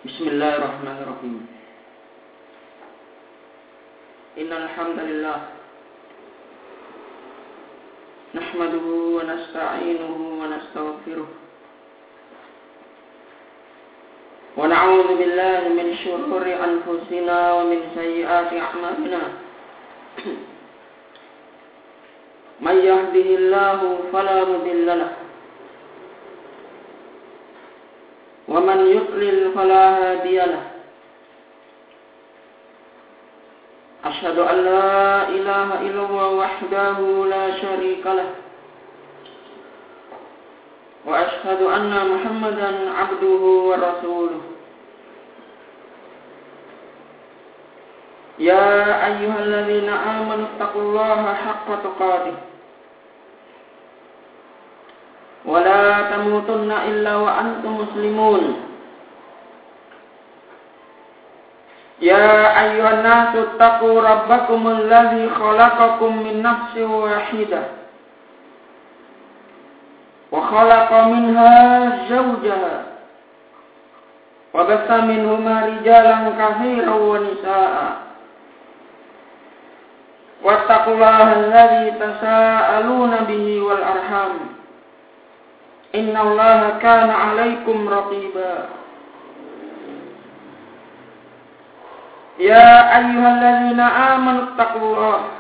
Bismillahirrahmanirrahim. Innal hamdalillah nahmaduhu wa nasta'inuhu wa nastaghfiruh wa na'udzu billahi min shururi anfusina wa min sayyiati a'malina. May yahdihillahu fala mudilla lahu wa man yudlil fala hadiya lahu. Asyhadu an la ilaha illallah wahdahu la syarika lah wa asyhadu anna Muhammadan abduhu wa rasuluh. Ya ayyuhalladzina amanu taqullaha haqqa tuqatih wa la tamutunna illa wa antum muslimun. Ya ayyuhan nasu taqu rabbakumul ladzi khalaqakum min nafsin wahidah wa khalaqa minha zawjaha wa bassa minhuma rijalan katsiran wa nisaa'a wattaqullaha alladzi tasaaluna bihi wal arham innallaha kana 'alaikum raqiba. Ya ayyuhalladzina amanu taqullaha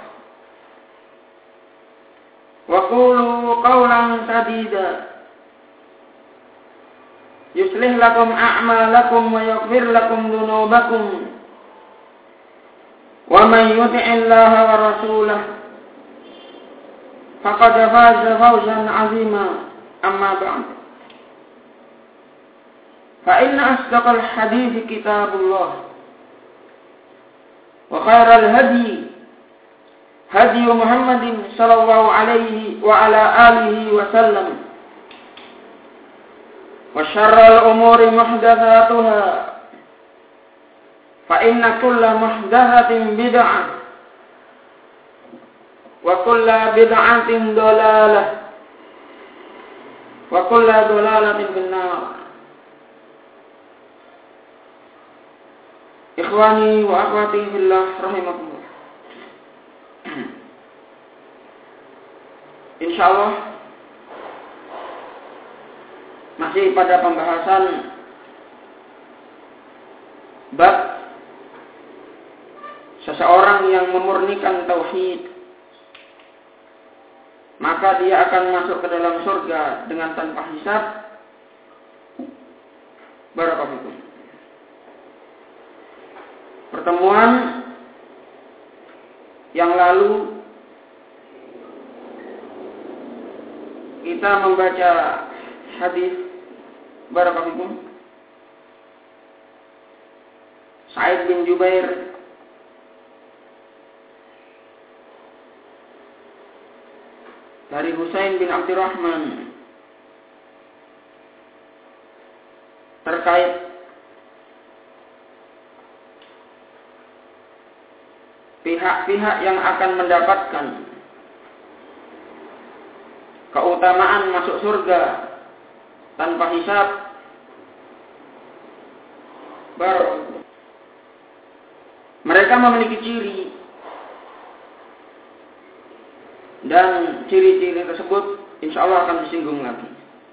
wa qulu qawlan sadida yuslih lakum a'malakum wa yaghfir lakum dhunubakum wa man yuti'illaha wa rasulahu faqad faza fawzan 'azima. Amma ba'd. Fa inna asdaqal hadithi kitabullah wa khairal hadi hadi Muhammadin sallallahu alaihi wa ala alihi wa sallam wa syarral umuri muhdatsatuha fa inna kulla muhdatsatin bid'ah wa kulla bid'atin dhalalah wa kulla dhalalatin finnar. Ikhwani wa akhwati fillah rahimakumullah. Insyaallah masih pada pembahasan bab seseorang yang memurnikan tauhid, maka dia akan masuk ke dalam surga dengan tanpa hisab. Barakallahu fikum. Pertemuan yang lalu kita membaca hadis barakallahu fikum Sa'id bin Jubair dari Husain bin Abdurrahman terkait pihak-pihak yang akan mendapatkan keutamaan masuk surga tanpa hisab. Mereka memiliki ciri, dan ciri-ciri tersebut insya Allah akan disinggung lagi.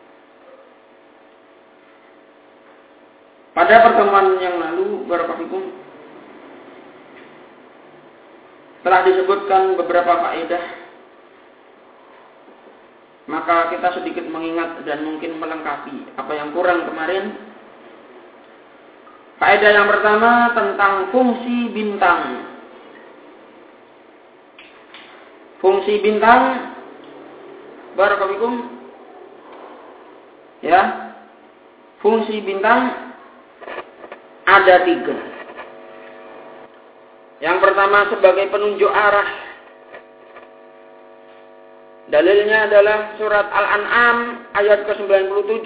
Pada pertemuan yang lalu barakallahu telah disebutkan beberapa faedah, maka kita sedikit mengingat dan mungkin melengkapi apa yang kurang kemarin. Faedah yang pertama tentang fungsi bintang. Fungsi bintang barakallahu ya. Fungsi bintang ada 3. Yang pertama sebagai penunjuk arah. Dalilnya adalah surat Al-An'am ayat ke-97.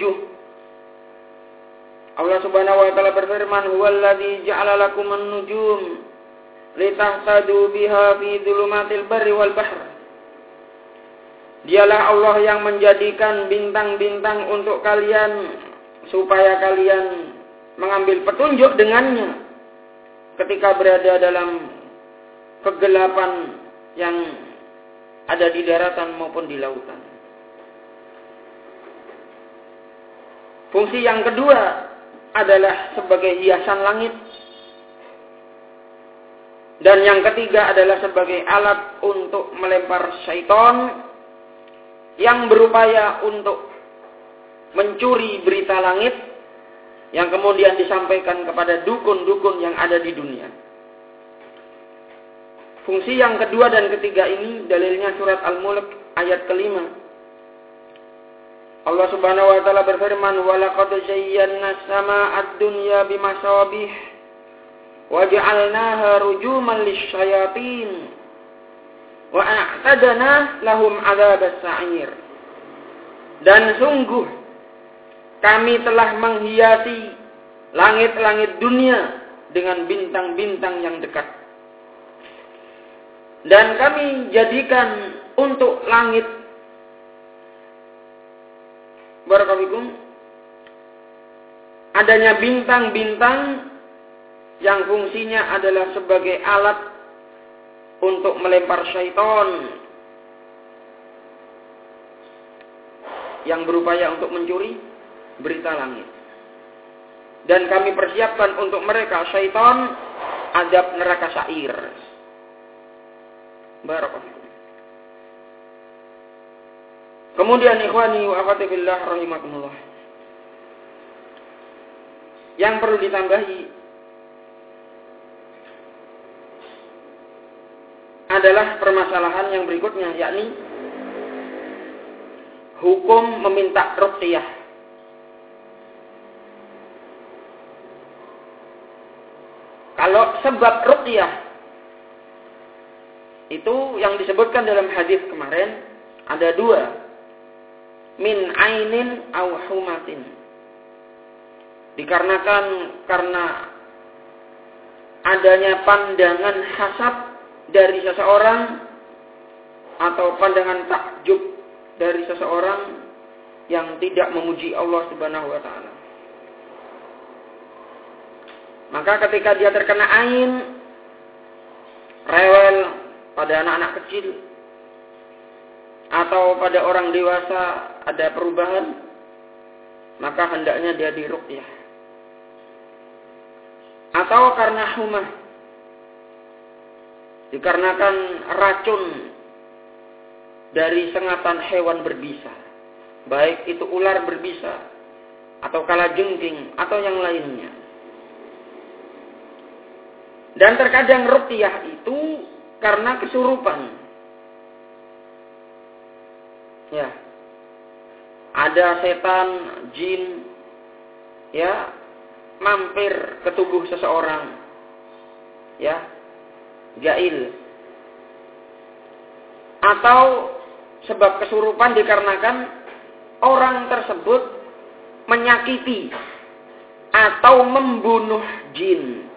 Allah Subhanahu wa taala berfirman, "Huwallazi ja'ala lakumun nujum litahtadu biha fi dhulumatil barri wal bahr." Dialah Allah yang menjadikan bintang-bintang untuk kalian supaya kalian mengambil petunjuk dengannya ketika berada dalam kegelapan yang ada di daratan maupun di lautan. Fungsi yang kedua adalah sebagai hiasan langit. Dan yang ketiga adalah sebagai alat untuk melempar syaitan yang berupaya untuk mencuri berita langit yang kemudian disampaikan kepada dukun-dukun yang ada di dunia. Fungsi yang kedua dan ketiga ini dalilnya surat Al-Mulk ayat kelima. Allah Subhanahu wa taala berfirman, "Wa laqad zayyana as-samaa'a ad-dunya bimasabih wa ja'alnaha rujuman lisyayatin wa a'tadna lahum 'adzabas sa'ir." Dan sungguh kami telah menghiasi langit-langit dunia dengan bintang-bintang yang dekat. Dan kami jadikan untuk langit Barakallahu adanya bintang-bintang yang fungsinya adalah sebagai alat untuk melempar syaitan yang berupaya untuk mencuri berita langit. Dan kami persiapkan untuk mereka syaitan azab neraka sa'ir. Barakallahu. Kemudian ikhwani wa akhwati billah rahimakumullah. Yang perlu ditambahi adalah permasalahan yang berikutnya, yakni hukum meminta ruqyah. Kalau sebab ruqyah itu yang disebutkan dalam hadis kemarin ada dua. Min ainin aw humatin. Dikarenakan karena adanya pandangan hasad dari seseorang atau pandangan takjub dari seseorang yang tidak memuji Allah Subhanahu wa taala. Maka ketika dia terkena ain, rewel pada anak-anak kecil atau pada orang dewasa ada perubahan, maka hendaknya dia diruqyah. Atau karena humah, dikarenakan racun dari sengatan hewan berbisa, baik itu ular berbisa atau kalajengking atau yang lainnya. Dan terkadang ruqyah itu karena kesurupan. Ya, ada setan, jin, ya, mampir ke tubuh seseorang, ya, gail. Atau sebab kesurupan dikarenakan orang tersebut menyakiti atau membunuh jin.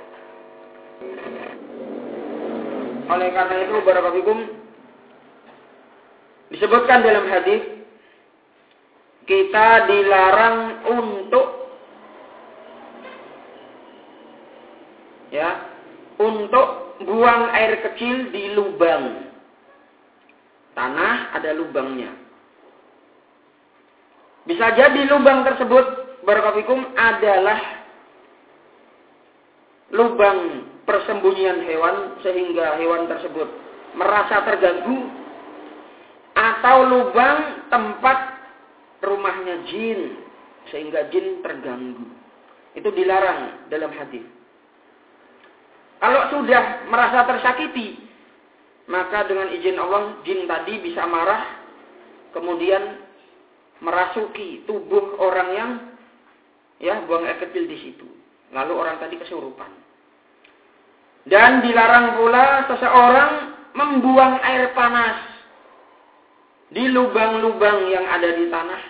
Oleh karena itu, barakallahu disebutkan dalam hadis kita dilarang untuk buang air kecil di lubang. Tanah ada lubangnya. Bisa jadi lubang tersebut barakallahu adalah lubang persembunyian hewan sehingga hewan tersebut merasa terganggu, atau lubang tempat rumahnya jin sehingga jin terganggu. Itu dilarang dalam hadis. Kalau sudah merasa tersakiti, maka dengan izin Allah jin tadi bisa marah kemudian merasuki tubuh orang yang buang air kecil di situ. Lalu orang tadi kesurupan. Dan dilarang pula seseorang membuang air panas di lubang-lubang yang ada di tanah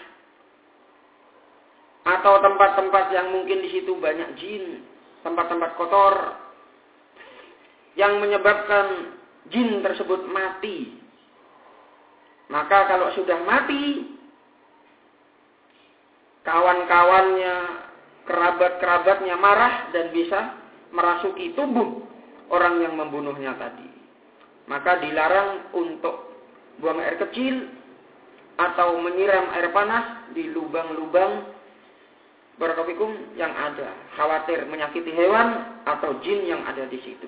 atau tempat-tempat yang mungkin di situ banyak jin, tempat-tempat kotor yang menyebabkan jin tersebut mati. Maka kalau sudah mati, kawan-kawannya, kerabat-kerabatnya marah dan bisa merasuki tubuh orang yang membunuhnya tadi. Maka dilarang untuk buang air kecil atau menyiram air panas di lubang-lubang barakallahu yang ada, khawatir menyakiti hewan atau jin yang ada di situ.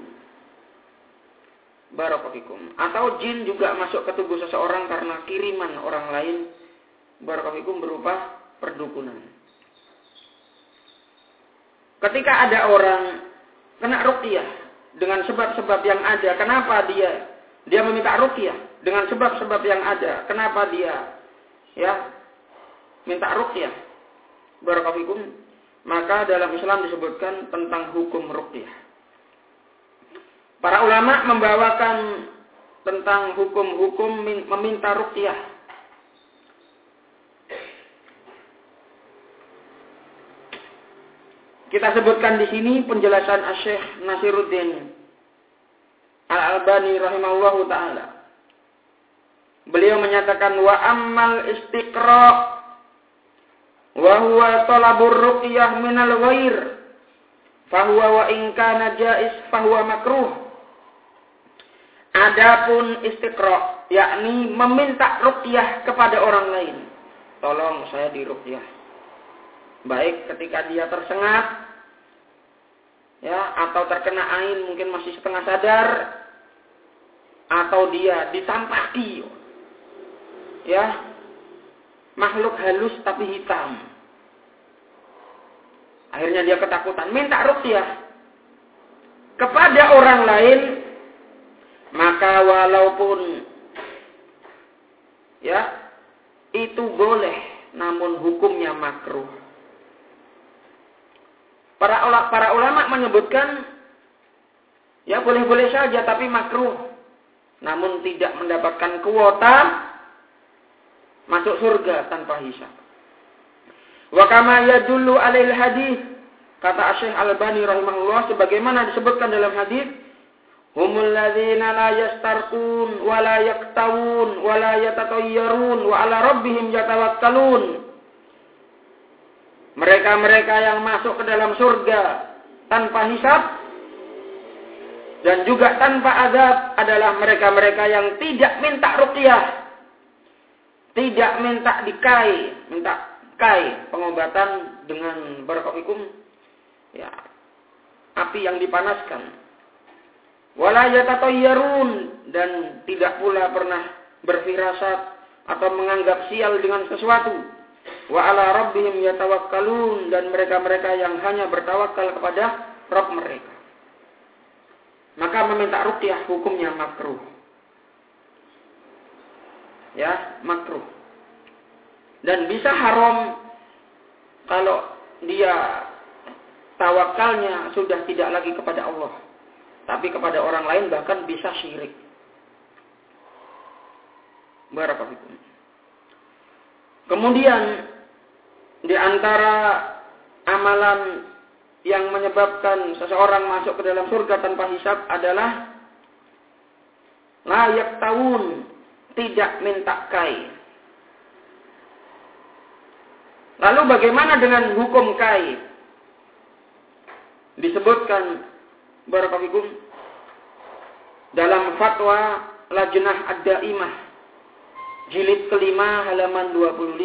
Barakallahu. Atau jin juga masuk ke tubuh seseorang karena kiriman orang lain barakallahu berupa perdukunan. Ketika ada orang kena ruqyah dengan sebab-sebab yang ada, kenapa dia meminta ruqyah dengan sebab-sebab yang ada? Kenapa dia minta ruqyah? Barakallahu. Maka dalam Islam disebutkan tentang hukum ruqyah. Para ulama membawakan tentang hukum-hukum meminta ruqyah. Kita sebutkan di sini penjelasan Syekh Nasiruddin Al-Albani rahimahullahu taala. Beliau menyatakan wa ammal istiqra wa huwa talabur ruqyah minal ghair fa huwa wa in kana jaiz fa huwa makruh. Adapun istiqra yakni meminta ruqyah kepada orang lain. Tolong saya diruqyah. Baik ketika dia tersengat atau terkena ain mungkin masih setengah sadar atau dia ditampaki makhluk halus tapi hitam. Akhirnya dia ketakutan, minta ruqyah kepada orang lain, maka walaupun itu boleh namun hukumnya makruh. Para ulama menyebutkan boleh-boleh saja tapi makruh. Namun tidak mendapatkan kuota masuk surga tanpa hisab. Wa kama yadullu alail hadis, kata Syekh Al-Albani rahimahullah, sebagaimana disebutkan dalam hadis, humul ladzina la yastarqun wa la yaktawun wa la yatatayyarun wa ala rabbihim yatawakkalun. Mereka-mereka yang masuk ke dalam surga tanpa hisab dan juga tanpa azab adalah mereka-mereka yang tidak minta ruqyah, tidak minta kai pengobatan dengan barakallahu api yang dipanaskan. Wala yatatayyarun, dan tidak pula pernah berfirasat atau menganggap sial dengan sesuatu. Wa ala rabbihim yatawakkalun, dan mereka-mereka yang hanya bertawakal kepada Rabb mereka. Maka meminta ruqyah hukumnya makruh. Makruh. Dan bisa haram kalau dia tawakalnya sudah tidak lagi kepada Allah, tapi kepada orang lain, bahkan bisa syirik. Barakallahu. Kemudian di antara amalan yang menyebabkan seseorang masuk ke dalam surga tanpa hisab adalah la yaktawun, tidak minta kai. Lalu bagaimana dengan hukum kai? Disebutkan barakallahu dalam fatwa Lajnah Ad-Daimah jilid kelima halaman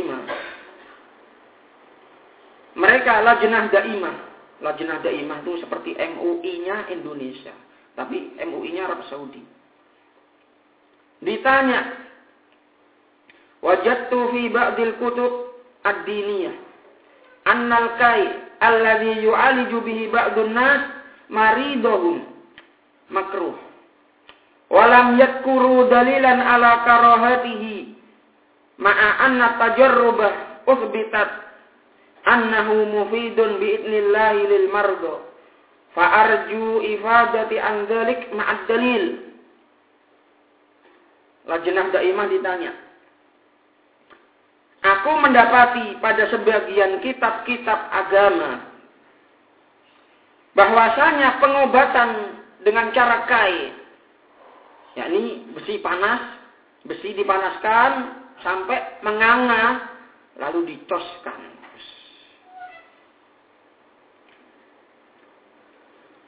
25. Mereka Lajnah Daimah. Lajnah Daimah itu seperti MUI-nya Indonesia, tapi MUI-nya Arab Saudi. Ditanya, wajadtu fi ba'dil kutub ad-diniyah annal kai alladhi yu'aliju bihi ba'dun nas maridahum makruh. Walam yadkuru dalilan ala karahatihi ma'a anna tajarrubah uthbitat annahu mufidun bi'idnillahi lil mardo fa'arju ifadati an dhalik ma'ad dalil. Lajnah Daimah ditanya, aku mendapati pada sebagian kitab-kitab agama bahwasanya pengobatan dengan cara kai, yakni besi dipanaskan sampai menganga lalu dicoskan.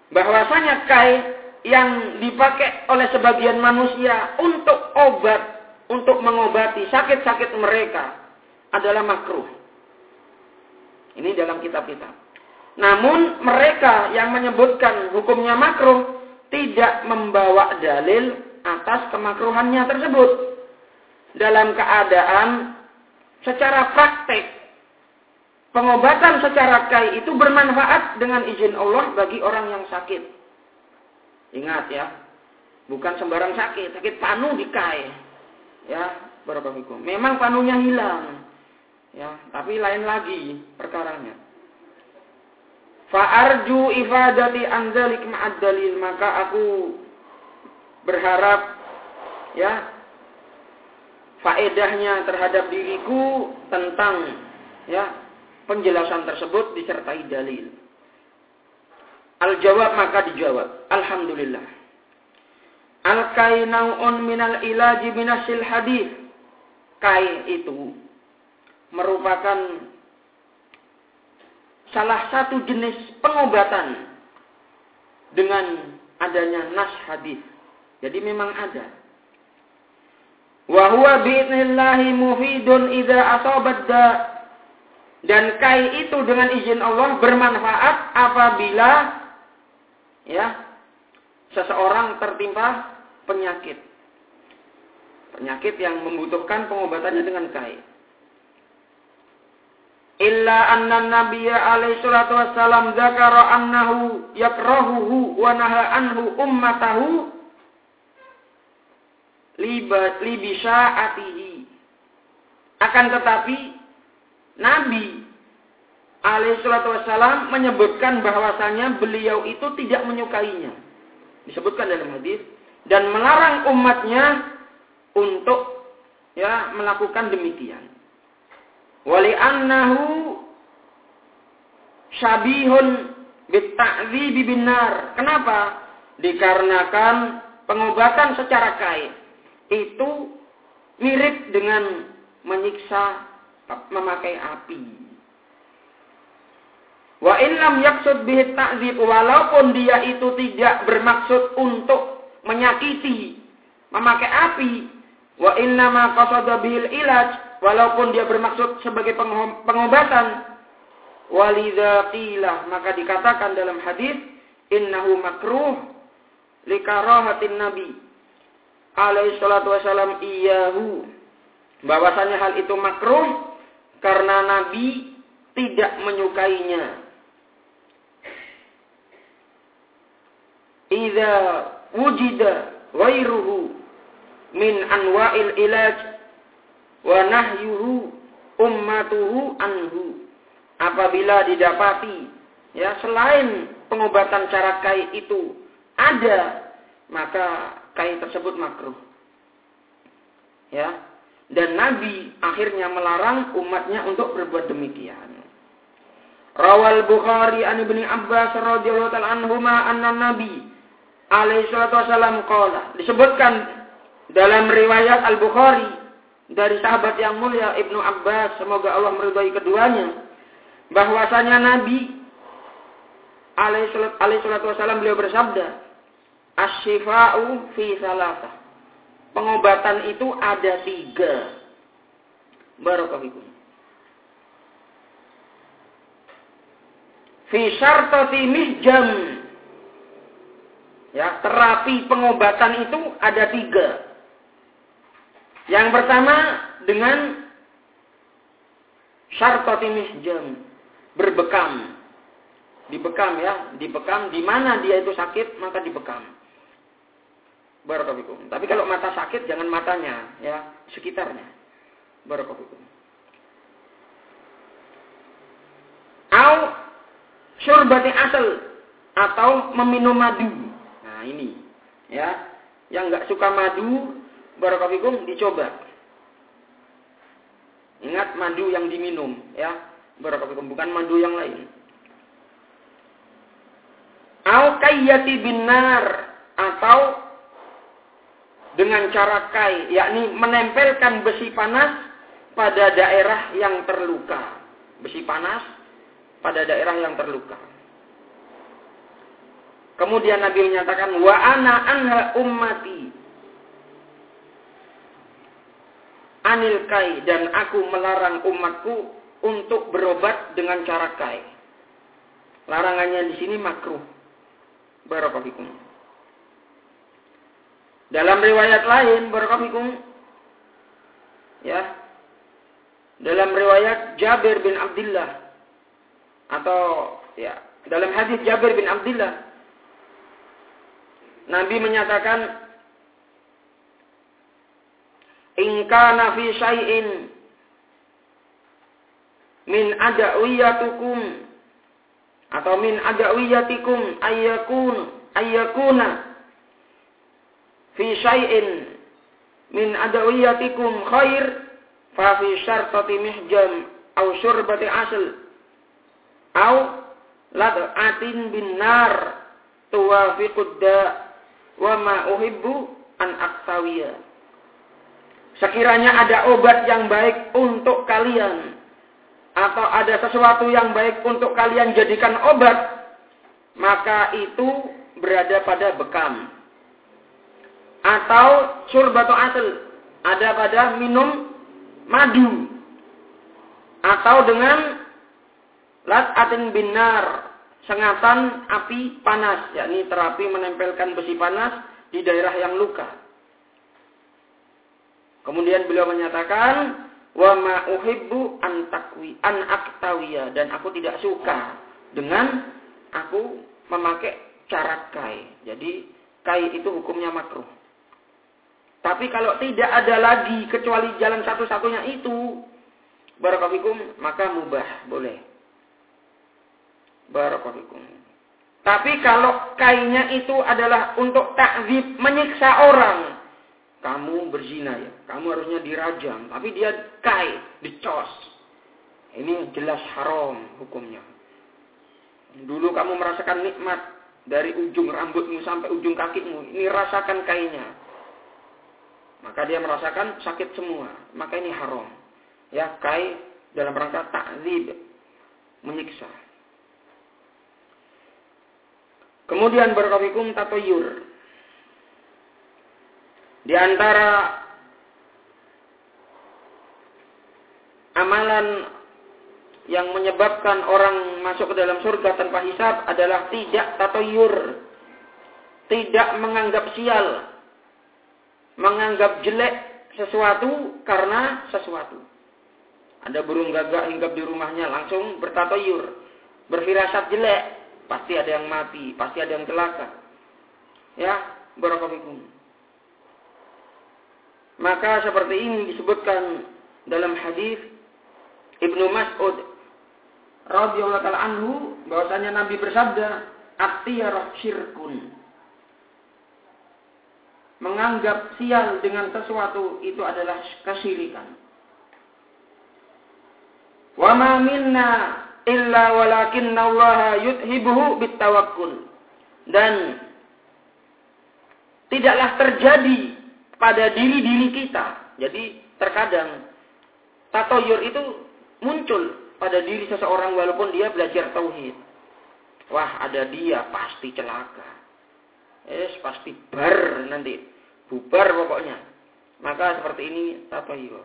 bahwasanya kai yang dipakai oleh sebagian manusia untuk obat, untuk mengobati sakit-sakit mereka adalah makruh. Ini dalam kitab-kitab. Namun mereka yang menyebutkan hukumnya makruh tidak membawa dalil atas kemakruhannya tersebut. Dalam keadaan secara praktek pengobatan secara kai itu bermanfaat dengan izin Allah bagi orang yang sakit. Ingat ya, bukan sembarang sakit, sakit panu di kai. Ya, barakallahu. Memang panunya hilang. Ya, tapi lain lagi perkaranya. Fa'arju ifadati anzalik ma'ad dalil, maka aku berharap ya faedahnya terhadap diriku tentang ya penjelasan tersebut disertai dalil. Al-jawab, maka dijawab, alhamdulillah. Al-kai nau'un minal ilaji minasil hadis. Kai itu merupakan salah satu jenis pengobatan dengan adanya nas hadis. Jadi memang ada. Wa huwa bi'idnillahi mufidun idza asabat da. Dan kai itu dengan izin Allah bermanfaat apabila ya seseorang tertimpa penyakit. Penyakit yang membutuhkan pengobatannya dengan kai. Illa anna nabiyya alaihi salatu wassalam dzakara annahu yakrahuhu wa naha anhu ummatahu libisa'atihi. Akan tetapi Nabi alaihi salatu wassalam menyebutkan bahwasanya beliau itu tidak menyukainya. Disebutkan dalam hadis, dan melarang umatnya untuk ya melakukan demikian. Wali annahu syabihun bitta'dzibi binar. Kenapa? Dikarenakan pengobatan secara kai itu mirip dengan menyiksa memakai api. Wa in lam yaqsud bihi ta'dzib, walaupun dia itu tidak bermaksud untuk menyakiti, memakai api, wa innama qasada bihil ilaj, walaupun dia bermaksud sebagai pengobatan, walidza qila, maka dikatakan dalam hadis innahu makruh likarahatin nabi alaihi salatu wasalam iyahu, bahwasanya hal itu makruh karena Nabi tidak menyukainya. Idza wujida ghairuhu min anwa'il ilaj wa nahyuhu ummatuhu anhu. Apabila didapati ya selain pengobatan cara kai itu ada, maka kai tersebut makruh. Ya. Dan Nabi akhirnya melarang umatnya untuk berbuat demikian. Rawal Bukhari an Ibnu Abbas radhiyallahu ta'ala anhuma anna Nabi alaihi salatu wasallam qala. Disebutkan dalam riwayat Al-Bukhari dari sahabat yang mulia Ibnu Abbas, semoga Allah meridhai keduanya, bahwasanya Nabi alaihi salatu wasallam beliau bersabda, "Asy-syifa'u fi salasah." Pengobatan itu ada 3. Barakallahu. Fi syartati mihjam. Ya, terapi pengobatan itu ada 3. Yang pertama dengan syartati mihjam, berbekam. Dibekam ya, dibekam di mana dia itu sakit maka dibekam. Barakallahu. Tapi kalau mata sakit jangan matanya, ya, sekitarnya. Barakallahu. Au syurbati asal, atau meminum madu. Nah, ini ya. Yang enggak suka madu, barakallahu, dicoba. Ingat madu yang diminum, ya. Barakallahu, bukan madu yang lain. Au kayyati binar, atau dengan cara kai, yakni menempelkan besi panas pada daerah yang terluka. Besi panas pada daerah yang terluka. Kemudian Nabi menyatakan, wa ana anha ummati anil kai, dan aku melarang umatku untuk berobat dengan cara kai. Larangannya di sini makruh. Barakallahu fikum. Dalam riwayat lain, barakallahu fikum, ya, dalam riwayat Jabir bin Abdullah, atau ya, dalam hadis Jabir bin Abdullah, Nabi menyatakan, in kana fi syai'in min adawiyatukum atau min adawiyatikum ayyakuna fi syai'in min adawiyatikum khair fa fi syartati mihjam aw syurbati asl aw lad'atin bin nar tuwafiqud da wa ma uhibbu an aktawiya. Sekiranya ada obat yang baik untuk kalian, atau ada sesuatu yang baik untuk kalian jadikan obat, maka itu berada pada bekam. Atau syurbatu asl, ada pada minum madu. Atau dengan lat'atin binar, sengatan api panas, yakni terapi menempelkan besi panas di daerah yang luka. Kemudian beliau menyatakan, wa ma uhibbu an aktawiya, dan aku tidak suka dengan aku memakai cara kai. Jadi kai itu hukumnya makruh. Tapi kalau tidak ada lagi kecuali jalan satu-satunya itu, barakallahu fikum, maka mubah, boleh. Barakallahu fikum. Tapi kalau kainya itu adalah untuk takzib, menyiksa orang, kamu berzina ya, kamu harusnya dirajam, tapi dia kai, dicos. Ini jelas haram hukumnya. Dulu kamu merasakan nikmat dari ujung rambutmu sampai ujung kakimu, ini rasakan kainya. Maka dia merasakan sakit semua, maka ini haram. Ya, kai dalam rangka ta'zib, menyiksa. Kemudian barakallahu tatoyur. Di antara amalan yang menyebabkan orang masuk ke dalam surga tanpa hisab adalah tidak tatoyur, tidak menganggap sial, menganggap jelek sesuatu karena sesuatu. Ada burung gagak hinggap di rumahnya, langsung bertatoyur, berfirasat jelek, pasti ada yang mati, pasti ada yang celaka. Ya, barakallahu fikum. Maka seperti ini disebutkan dalam hadis Ibnu Mas'ud radhiyallahu ta'ala anhu, bahwasanya Nabi bersabda, at-tiyarah syirkun. Menganggap sial dengan sesuatu itu adalah kesyirikan. Wa ma minna illa walakinnallaha yuthibuhu bitawakkul. Dan tidaklah terjadi pada diri-diri kita. Jadi terkadang tatoyur itu muncul pada diri seseorang walaupun dia belajar tauhid. Wah, ada dia pasti celaka. Pasti bar nanti. Bubar pokoknya. Maka seperti ini tatoyur.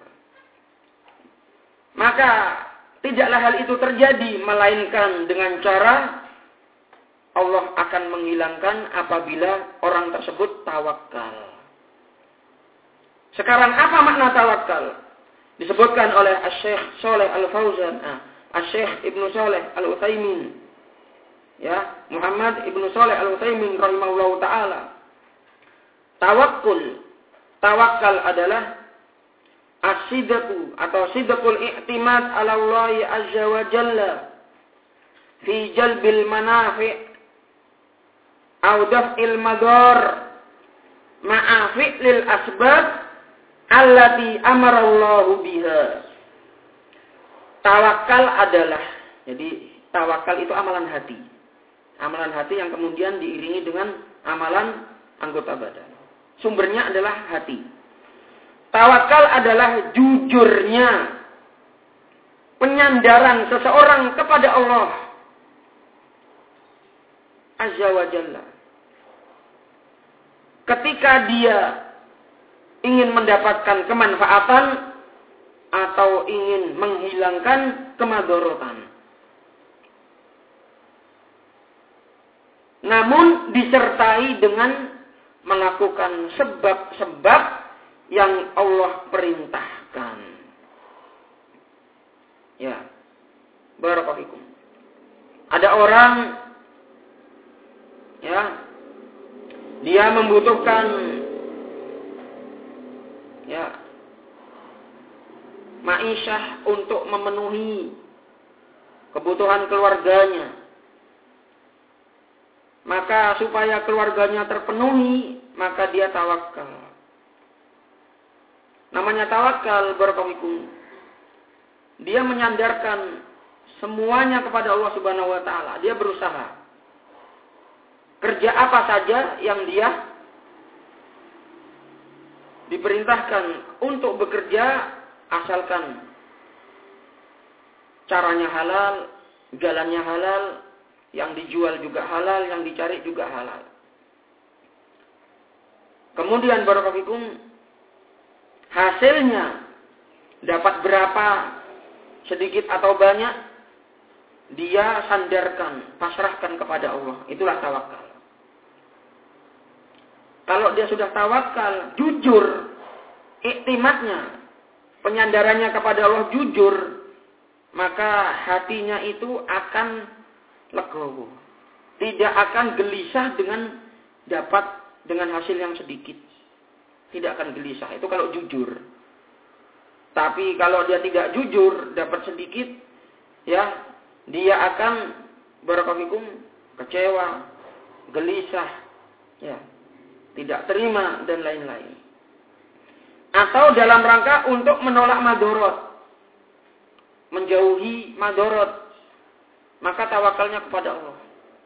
Maka tidaklah hal itu terjadi melainkan dengan cara Allah akan menghilangkan apabila orang tersebut tawakal. Sekarang apa makna tawakal? Disebutkan oleh Asy-Syaikh Shalih Al-Fauzan, Asy-Syaikh Ibnu Shalih Al-Utsaimin. Ya, Muhammad Ibnu Shalih Al-Utsaimin rahimahullahu taala. Tawakal adalah as-sidqu atau sidqul i'timad 'ala Allah azza wa jalla fi jalbil manafi' aw daf'il madar ma'a fi'lil asbab allati amara Allah biha. Tawakal adalah, jadi tawakal itu amalan hati. Amalan hati yang kemudian diiringi dengan amalan anggota badan. Sumbernya adalah hati. Tawakal adalah jujurnya penyandaran seseorang kepada Allah azza wa jalla. ketika dia ingin mendapatkan kemanfaatan atau ingin menghilangkan kemadharatan. Namun disertai dengan melakukan sebab-sebab yang Allah perintahkan. Ya. Barakallahu fikum. Ada orang ya, dia membutuhkan ya ma'isyah untuk memenuhi kebutuhan keluarganya. Maka supaya keluarganya terpenuhi, maka dia tawakal. Namanya tawakal, barakallahu fikum. Dia menyandarkan semuanya kepada Allah Subhanahu wa taala. Dia berusaha. Kerja apa saja yang dia diperintahkan untuk bekerja, asalkan caranya halal, jalannya halal, yang dijual juga halal, yang dicari juga halal. Kemudian barakallahu fikum, hasilnya dapat berapa, sedikit atau banyak, dia sandarkan, pasrahkan kepada Allah. Itulah tawakal. Kalau dia sudah tawakal, jujur, iktimatnya, penyandarannya kepada Allah jujur, maka hatinya itu akan legowo. Tidak akan gelisah dengan hasil yang sedikit. Tidak akan gelisah. Itu kalau jujur. Tapi kalau dia tidak jujur, dapat sedikit, ya, dia akan barakallahu fikum kecewa, gelisah, ya, tidak terima dan lain-lain. Atau dalam rangka untuk menolak madorot, menjauhi madorot, maka tawakalnya kepada Allah.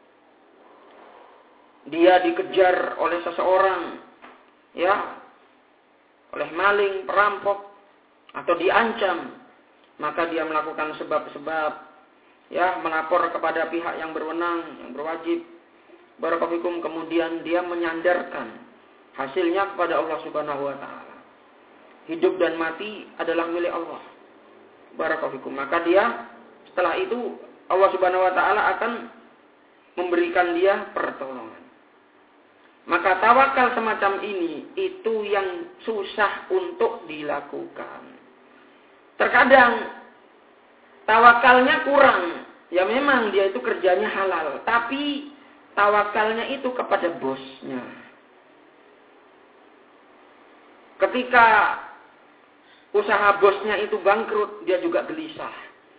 Dia dikejar oleh seseorang, ya, oleh maling, perampok, atau diancam, maka dia melakukan sebab-sebab, ya, melapor kepada pihak yang berwenang, yang berwajib, barakallahu fikum, kemudian dia menyandarkan hasilnya kepada Allah Subhanahu wa taala. Hidup dan mati adalah milik Allah. Barakallahu fikum. Maka dia setelah itu Allah Subhanahu wa taala akan memberikan dia pertolongan. Maka tawakal semacam ini itu yang susah untuk dilakukan. Terkadang tawakalnya kurang. Ya memang dia itu kerjanya halal, tapi tawakalnya itu kepada bosnya. Ketika usaha bosnya itu bangkrut, dia juga gelisah.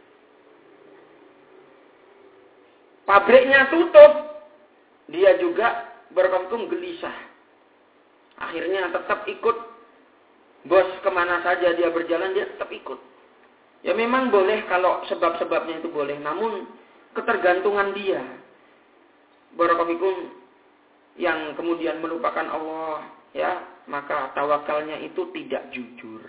Pabriknya tutup, dia juga berkongkong gelisah. Akhirnya tetap ikut bos kemana saja dia berjalan, dia tetap ikut. Ya memang boleh kalau sebab-sebabnya itu boleh, namun ketergantungan dia, barakallahu fikum, yang kemudian melupakan Allah, ya, maka tawakalnya itu tidak jujur.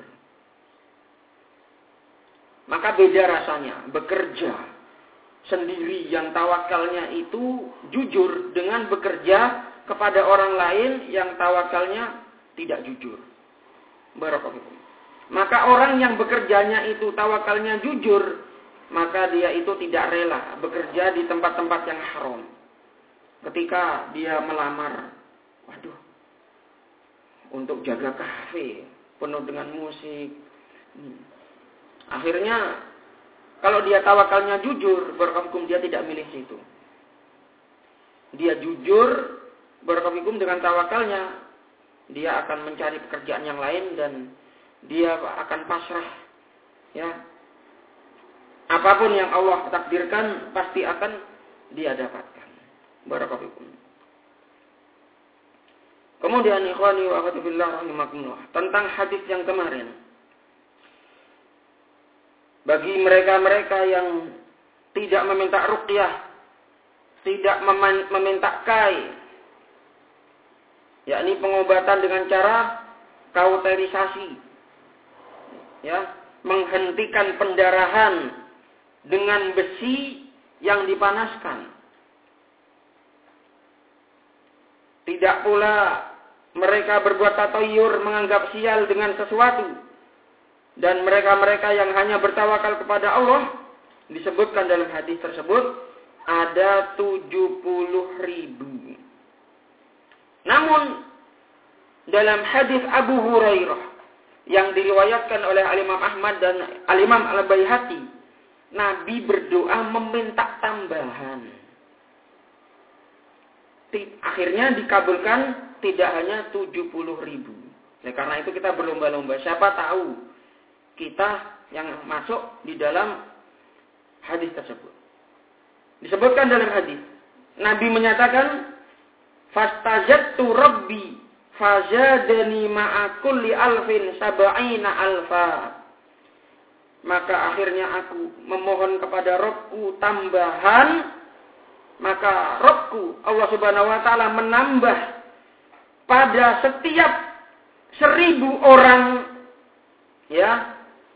Maka beda rasanya bekerja sendiri yang tawakalnya itu jujur dengan bekerja kepada orang lain yang tawakalnya tidak jujur. Barakallahu fikum. Maka orang yang bekerjanya itu tawakalnya jujur, maka dia itu tidak rela bekerja di tempat-tempat yang haram. Ketika dia melamar, waduh, untuk jaga kafe penuh dengan musik. Akhirnya kalau dia tawakalnya jujur, barakallahu, dia tidak milih situ. Dia jujur, barakallahu, dengan tawakalnya, dia akan mencari pekerjaan yang lain dan dia akan pasrah. Ya, apapun yang Allah takdirkan pasti akan dia dapatkan. Barakallahu. Kemudian ikhwani wa akhwati fillah rahimakumullah, tentang hadis yang kemarin. Bagi mereka-mereka yang tidak meminta ruqyah, tidak meminta kai, yakni pengobatan dengan cara kauterisasi, ya, menghentikan pendarahan dengan besi yang dipanaskan. Tidak pula mereka berbuat tatayur, menganggap sial dengan sesuatu, dan mereka-mereka yang hanya bertawakal kepada Allah, disebutkan dalam hadis tersebut ada 70.000. Namun dalam hadis Abu Hurairah yang diriwayatkan oleh Al-Imam Ahmad dan Al-Imam Al-Baihaqi, Nabi berdoa meminta tambahan. Akhirnya dikabulkan tidak hanya 70.000. Nah, karena itu kita berlomba-lomba. Siapa tahu kita yang masuk di dalam hadis tersebut. Disebutkan dalam hadis, Nabi menyatakan, "Fastajattu Rabbi fazadani ma'a kulli alfin sab'ina alfa." Maka akhirnya aku memohon kepada Rabbku tambahan, maka Rabbku Allah Subhanahu wa taala menambah pada setiap 1.000 orang, ya,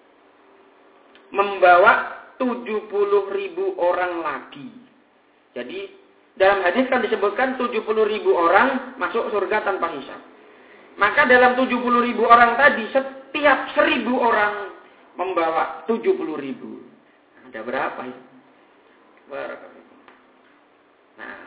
membawa 70.000 orang lagi. Jadi dalam hadis kan disebutkan 70.000 orang masuk surga tanpa hisab. Maka dalam 70.000 orang tadi, setiap 1.000 orang membawa 70.000. Ada berapa itu? Nah,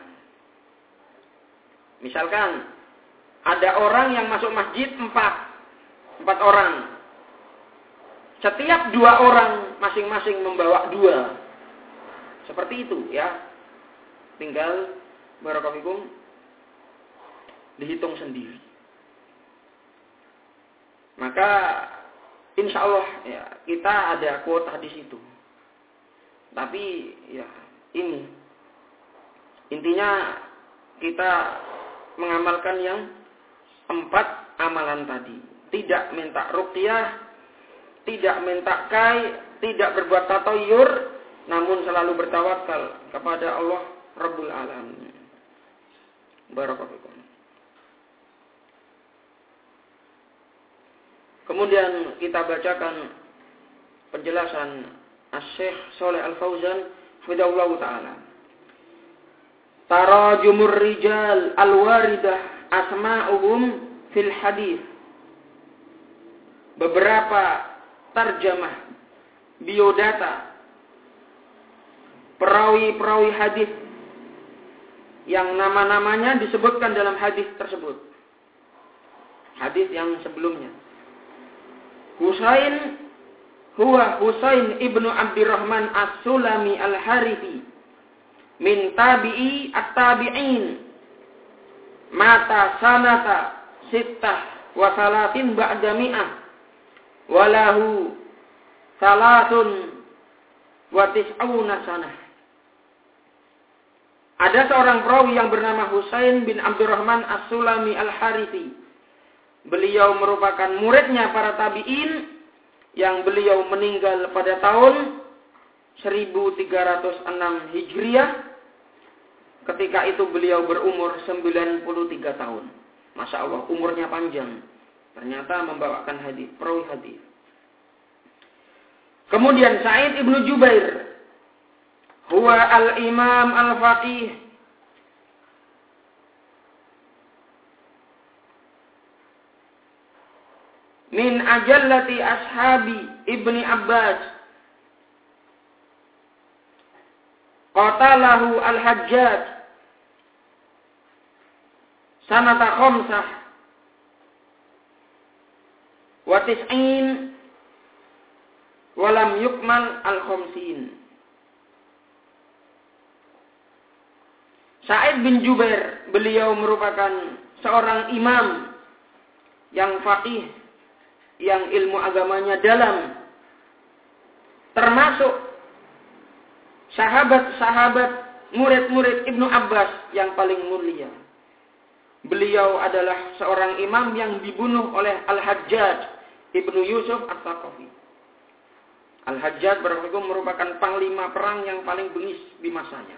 misalkan ada orang yang masuk masjid 4 orang. Setiap 2 orang masing-masing membawa 2. Seperti itu, ya. Tinggal barakallahu dihitung sendiri. Maka insya Allah ya kita ada kuota di situ. Tapi ya ini intinya kita mengamalkan yang 4 amalan tadi. Tidak minta ruqyah, tidak minta kai, tidak berbuat tatayur, namun selalu bertawakal kepada Allah Rabbul Alamin. Barakallahu. Kemudian kita bacakan penjelasan Asy-Syaikh Shalih Al-Fauzan hafizahullah taala. Tarajumur rijal al-waridah asma'uhum fil hadis. Beberapa tarjamah biodata perawi-perawi hadis yang nama-namanya disebutkan dalam hadis tersebut. Hadis yang sebelumnya. Husain huwa Husain ibnu Abdurrahman As-Sulami Al-Harithi min tabi'i at-tabi'in mata sanata sittah wa salatin ba'da mi'ah walahu salatun wa tis'una sanah. Ada seorang perawi yang bernama Husain bin Abdurrahman As-Sulami Al-Harithi. Beliau merupakan muridnya para tabi'in yang beliau meninggal pada tahun 1306 Hijriah. Ketika itu beliau berumur 93 tahun. Masya Allah, umurnya panjang. Ternyata membawakan hadis, perawi hadis. Kemudian Sa'id ibnu Jubair, huwa al-imam al-faqih. Min ajallati ashabi ibni Abbas. Qatalahu al-Hajjaj sanata khamsah wa tis'in walam yukmal al-khamsin. Sa'id bin Jubair, beliau merupakan seorang imam yang faqih, yang ilmu agamanya dalam, termasuk sahabat-sahabat murid-murid Ibnu Abbas yang paling mulia. Beliau adalah seorang imam yang dibunuh oleh Al-Hajjaj Ibnu Yusuf As-Saqafi. Al-Hajjaj merupakan panglima perang yang paling bengis di masanya.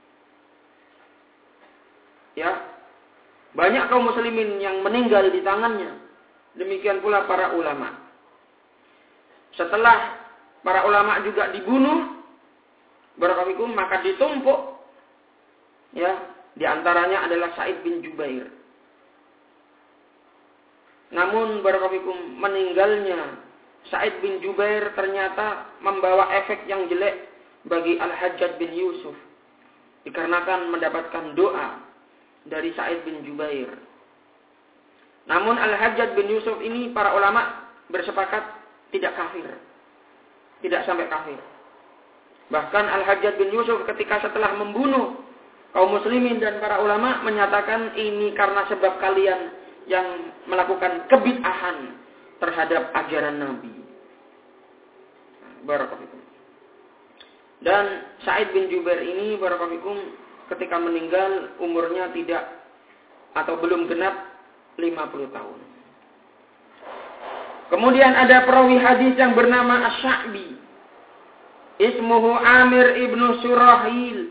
Ya, banyak kaum muslimin yang meninggal di tangannya. Demikian pula para ulama. Setelah para ulama juga dibunuh, barakallahu, maka ditumpuk, ya, di antaranya adalah Sa'id bin Jubair. Namun barakallahu meninggalnya Sa'id bin Jubair ternyata membawa efek yang jelek bagi Al-Hajjaj bin Yusuf. Dikarenakan mendapatkan doa dari Sa'id bin Jubair. Namun Al-Hajjaj bin Yusuf ini para ulama bersepakat tidak kafir. Tidak sampai kafir. Bahkan Al-Hajjaj bin Yusuf ketika setelah membunuh kaum muslimin dan para ulama menyatakan ini karena sebab kalian yang melakukan kebid'ahan terhadap ajaran Nabi. Barakallahu. Dan Sa'id bin Jubair ini barakallahu ketika meninggal umurnya tidak atau belum genap 50 tahun. Kemudian ada perawi hadis yang bernama Asy-Sya'bi. Ismuhu Amir ibnu Surahil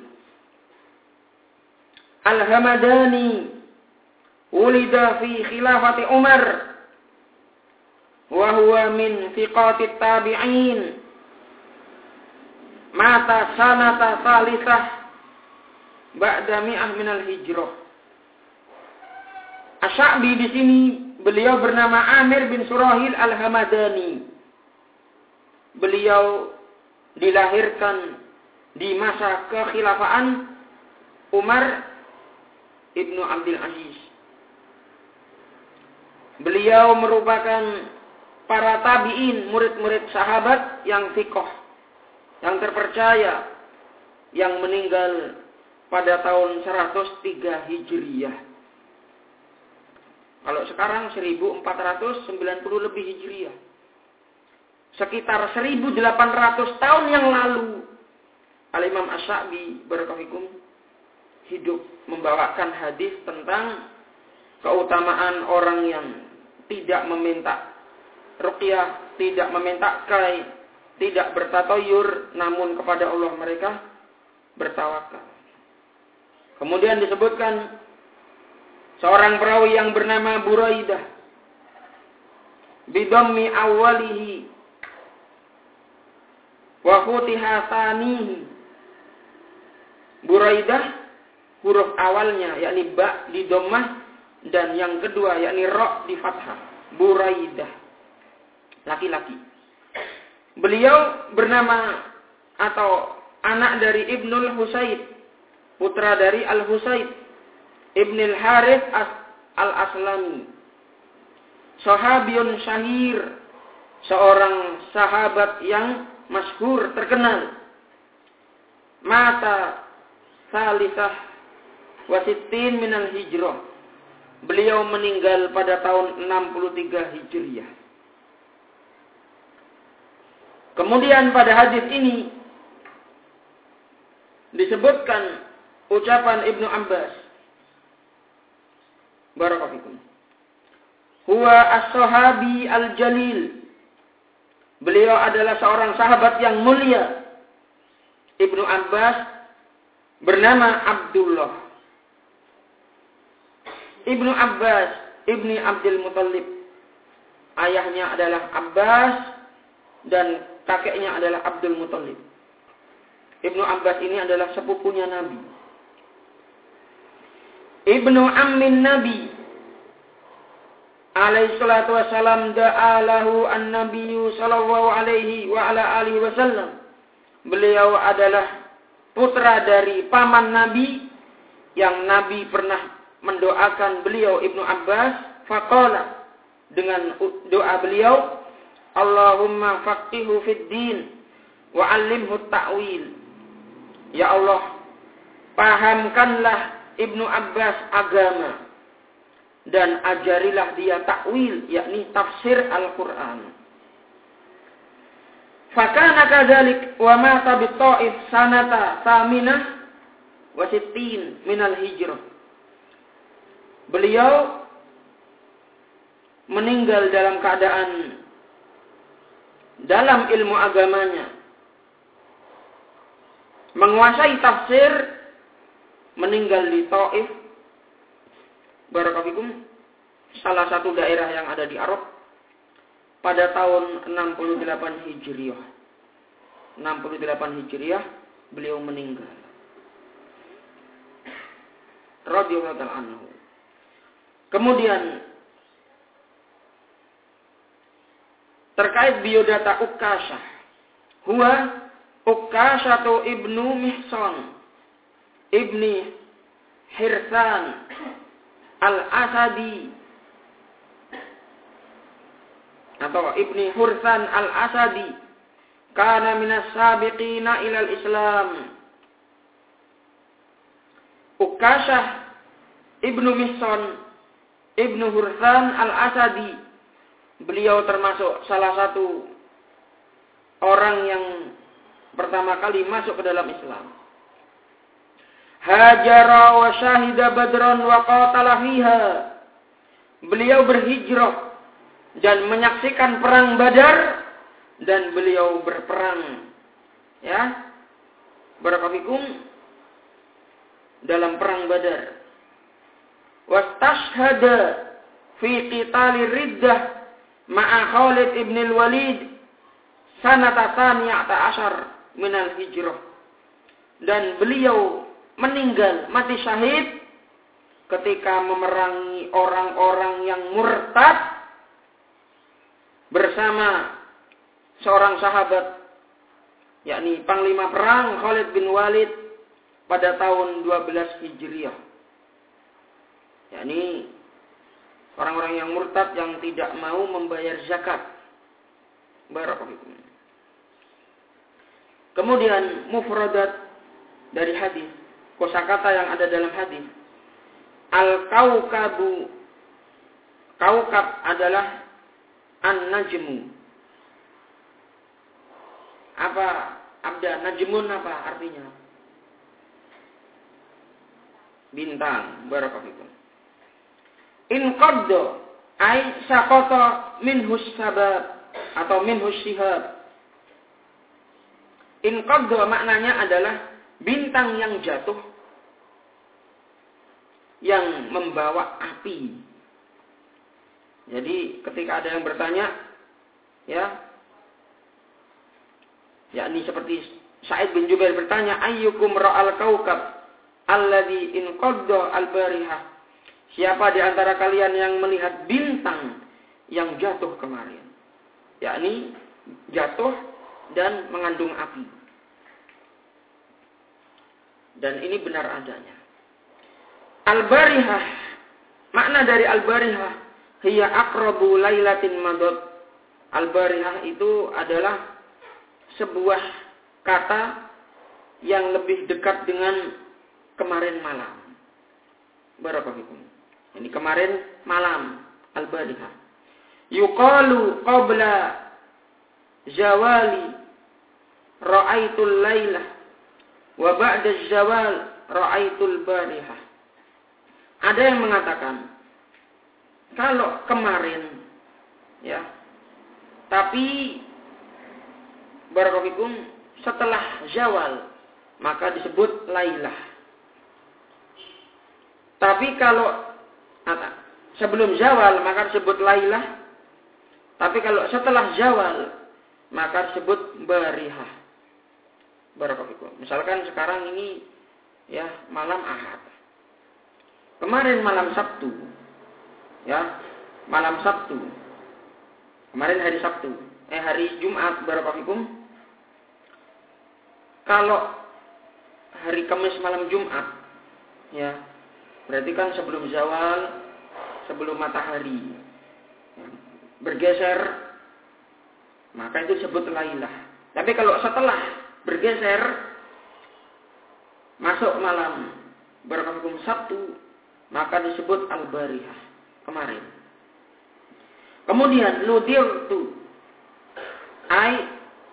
Al-Hamadani. Wulida fi khilafati Umar. Wa huwa min thiqatit tabi'in. Mata sanata thalithah ba'da mi'ah minal hijrah. Asy-Sya'bi di sini beliau bernama Amir bin Surahil Al-Hamadani. Beliau dilahirkan di masa kekhilafaan Umar ibnu Abdul Aziz. Beliau merupakan para tabi'in, murid-murid sahabat yang thiqah, yang terpercaya, yang meninggal pada tahun 103 Hijriyah. Kalau sekarang 1490 lebih Hijriyah. Sekitar 1800 tahun yang lalu Al-Imam Asy-Sya'bi barakallahu hidup membawakan hadis tentang keutamaan orang yang tidak meminta ruqyah, tidak meminta kai, tidak bertatayur, namun kepada Allah mereka bertawakal. Kemudian disebutkan seorang perawi yang bernama Buraidah bidhammi awwalihi wa futiha tsanihi. Buraidah huruf awalnya yakni ba di dhammah dan yang kedua yakni ra di fathah. Buraidah, laki-laki. Beliau bernama atau anak dari Ibnul Husaid, putra dari Al-Husaid Ibnul Harith Al-Aslami. Sahabiyun syahir, seorang sahabat yang masyhur, terkenal. Mata salisah wa sittin minal hijrah. Beliau meninggal pada tahun 63 Hijriah. Kemudian pada hadis ini disebutkan ucapan Ibnu Abbas. Barakallahu fikum. Huwa as-sahabi al-jalil. Beliau adalah seorang sahabat yang mulia. Ibnu Abbas bernama Abdullah. Ibnu Abbas ibni Abdul Muttalib. Ayahnya adalah Abbas dan kakeknya adalah Abdul Muttalib. Ibnu Abbas ini adalah sepupunya Nabi. Ibnu Ammin Nabi alaihi salatu wassalam da'alahu an-nabiyyu sallallahu alaihi wa ala alihi wasallam. Beliau adalah putra dari paman Nabi yang Nabi pernah mendoakan beliau Ibnu Abbas. Faqala, dengan doa beliau, Allahumma faqihu fid din wa 'allimhu ta'wil. Ya Allah, pahamkanlah Ibnu Abbas agama dan ajarilah dia takwil, yakni tafsir Al-Quran. Fakana kadzalik wa mata bi Thaif sanata tsaminah wa sittin minal hijrah. Beliau meninggal dalam keadaan dalam ilmu agamanya, menguasai tafsir, meninggal di Thaif, barakallahu fikum, salah satu daerah yang ada di Arab, pada tahun 68 Hijriah. 68 Hijriah beliau meninggal. Radhiyallahu anhu. Kemudian Sa'id biyudata Ukasyah. Huwa Ukasyatu ibnu Mihsan ibni Hirsan al-Asadi atau ibni Hursan al-Asadi kana minas sabiqina ilal Islam. Ukasyah ibnu Mihsan ibnu Hursan al-Asadi, beliau termasuk salah satu orang yang pertama kali masuk ke dalam Islam. Hajara wa syahida badran wa qatala fiha. Beliau berhijrah dan menyaksikan perang Badar dan beliau berperang, ya, barakallahu dalam perang Badar. Wastashhada fi qitali riddah ma'a Khalid ibn al-Walid sanata tsaniyata asyar minal hijrah. Dan beliau meninggal, mati syahid ketika memerangi orang-orang yang murtad bersama seorang sahabat, yakni panglima perang Khalid bin Walid pada tahun 12 Hijriah. Yakni orang-orang yang murtad yang tidak mau membayar zakat. Barakallahu. Kemudian mufradat dari hadis, kosakata yang ada dalam hadis. Al-kaukabu, kaukab adalah an-najmu. Apa abda najmun apa artinya? Bintang. Barakallahu. In qadda ay saqata minhus sabab atau minhus shihab. In qadda maknanya adalah bintang yang jatuh yang membawa api. Jadi ketika ada yang bertanya, ya, yakni seperti Sa'id bin Jubair bertanya, ayyukum ra'al kaukab alladhi in qadda al-barihah. Siapa di antara kalian yang melihat bintang yang jatuh kemarin? Yakni jatuh dan mengandung api. Dan ini benar adanya. Al-barihah, makna dari al-barihah, hiya aqrabu lailatin madad. Al-barihah itu adalah sebuah kata yang lebih dekat dengan kemarin malam. Barakallahu. Ini kemarin malam, al-barihah. Yuqalu qabla zawali ra'aitul lailah wa ba'da zawal ra'aitul barihah. Ada yang mengatakan kalau kemarin, ya, tapi barakallahu setelah zawal maka disebut lailah. Tapi kalau sebelum zawal maka disebut lailah. Tapi kalau setelah zawal maka disebut barihah. Barakallahu. Misalkan sekarang ini, ya, malam Ahad. Kemarin malam Sabtu, ya, malam Sabtu. Kemarin hari Sabtu, hari Jumat, barakallahu. Kalau hari Kamis malam Jumat, ya, berarti kan sebelum zawal, sebelum matahari bergeser, maka itu disebut lailah. Tapi kalau setelah bergeser masuk malam barakallahu Sabtu, maka disebut al-barihah, kemarin. Kemudian ludirtu ay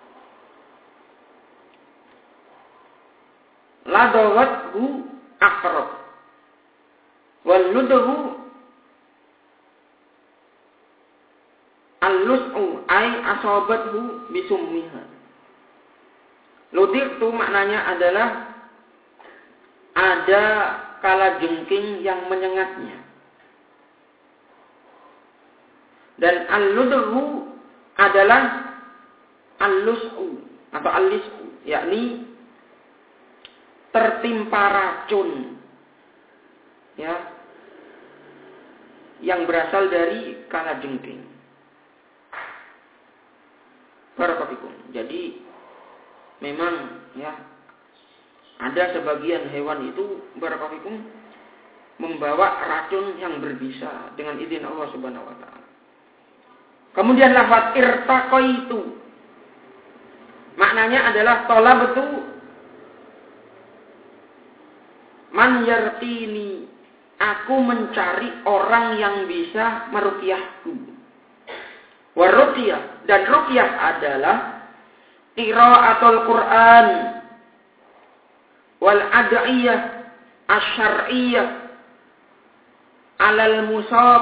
ladawathu aqrab wal ludhu al-lus'u ay asabathu bisummiha. Ludirtu maknanya adalah ada kala jengking yang menyengatnya. Dan al-ludhu adalah al-lus'u atau al-lis'u, yakni tertimpa racun, ya, yang berasal dari kala jengking. Barakallahu. Jadi memang ya ada sebagian hewan itu barakallahu membawa racun yang berbisa dengan izin Allah Subhanahu wa taala. Kemudian lafaz irtaqaitu maknanya adalah talabtu man yartini, aku mencari orang yang bisa meruqyahku. Wa ruqyah, dan ruqyah adalah qiraatul Quran wal ad'iyah asy-syar'iyyah 'alal musab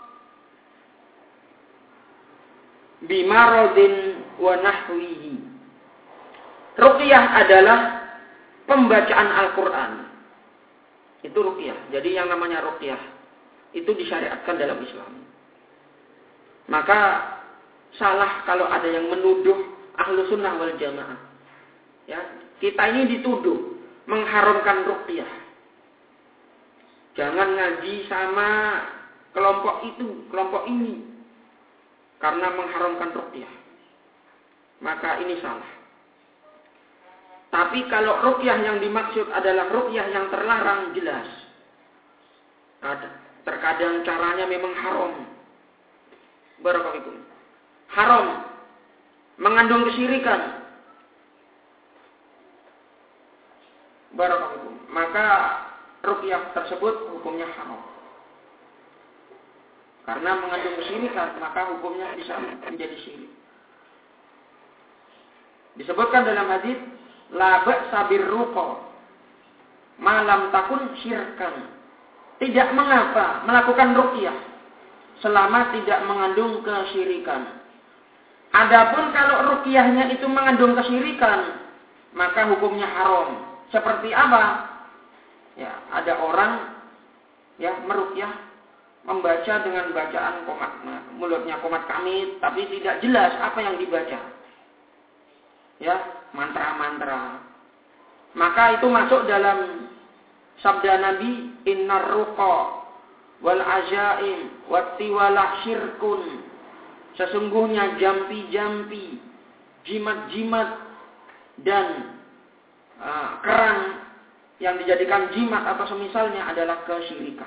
bimaradin wa nahwihi. Ruqyah adalah pembacaan Al-Qur'an. Itu ruqyah. Jadi yang namanya ruqyah itu disyariatkan dalam Islam. Maka salah kalau ada yang menuduh ahlu sunnah wal jamaah. Ya, kita ini dituduh mengharamkan ruqyah. Jangan ngaji sama kelompok itu, kelompok ini, karena mengharamkan ruqyah. Maka ini salah. Tapi kalau ruqyah yang dimaksud adalah ruqyah yang terlarang, jelas. Terkadang caranya memang haram. Barakallahu. Haram, mengandung kesyirikan. Barakallahu. Maka ruqyah tersebut hukumnya haram. Karena mengandung kesyirikan, maka hukumnya bisa menjadi syirik. Disebutkan dalam hadis, la ba'sa birruqa ma lam takun syirkan. Tidak mengapa melakukan ruqyah selama tidak mengandung kesyirikan. Adapun kalau ruqyahnya itu mengandung kesyirikan, maka hukumnya haram. Seperti apa? Ya, ada orang ya meruqyah membaca dengan bacaan qomat, mulutnya qomat kamit, tapi tidak jelas apa yang dibaca. Ya, mantra-mantra. Maka itu masuk dalam sabda Nabi, innar ruqa wal ajaim wattiwalah syirkun. Sesungguhnya jampi-jampi, jimat-jimat dan kerang yang dijadikan jimat atau semisalnya adalah kesyirikan.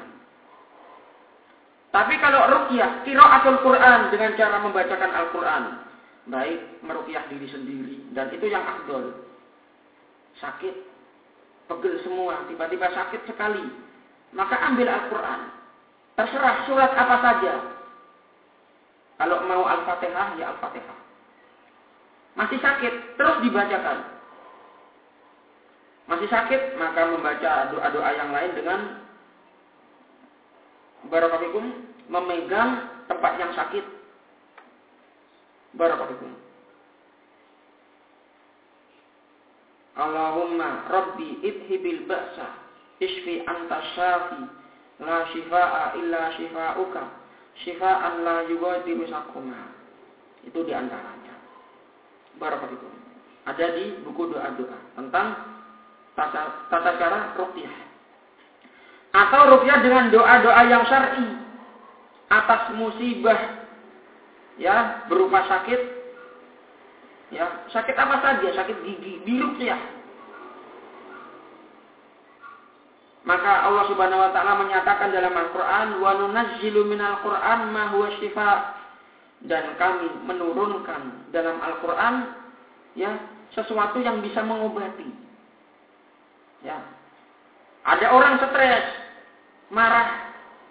Tapi kalau ruqyah, qiraatul Quran dengan cara membacakan Al-Quran, baik meruqyah diri sendiri, dan itu yang afdol. Sakit, pegel semua, tiba-tiba sakit sekali, maka ambil Al-Quran. Terserah surat apa saja. Kalau mau Al-Fatihah, ya Al-Fatihah. Masih sakit, terus dibacakan. Masih sakit, maka membaca doa-doa yang lain dengan barakallahu memegang tempat yang sakit. Barakallahu. Allahumma Rabbi idhibil ba'sa ishfi anta syafi la shifaa illa shifauka shifaan la yughadiru saqama. Itu diantaranya. Barakallahu. Ada di buku doa-doa tentang tata cara ruqyah. Atau ruqyah dengan doa-doa yang syar'i atas musibah, ya, berupa sakit, ya, sakit apa saja, sakit gigi, diruqyah. Maka Allah Subhanahu wa taala menyatakan dalam Al-Qur'an, wa nunazzilu minal Qur'an ma huwa shifaa, dan kami menurunkan dalam Al-Qur'an ya sesuatu yang bisa mengobati. Ya. Ada orang stres, marah.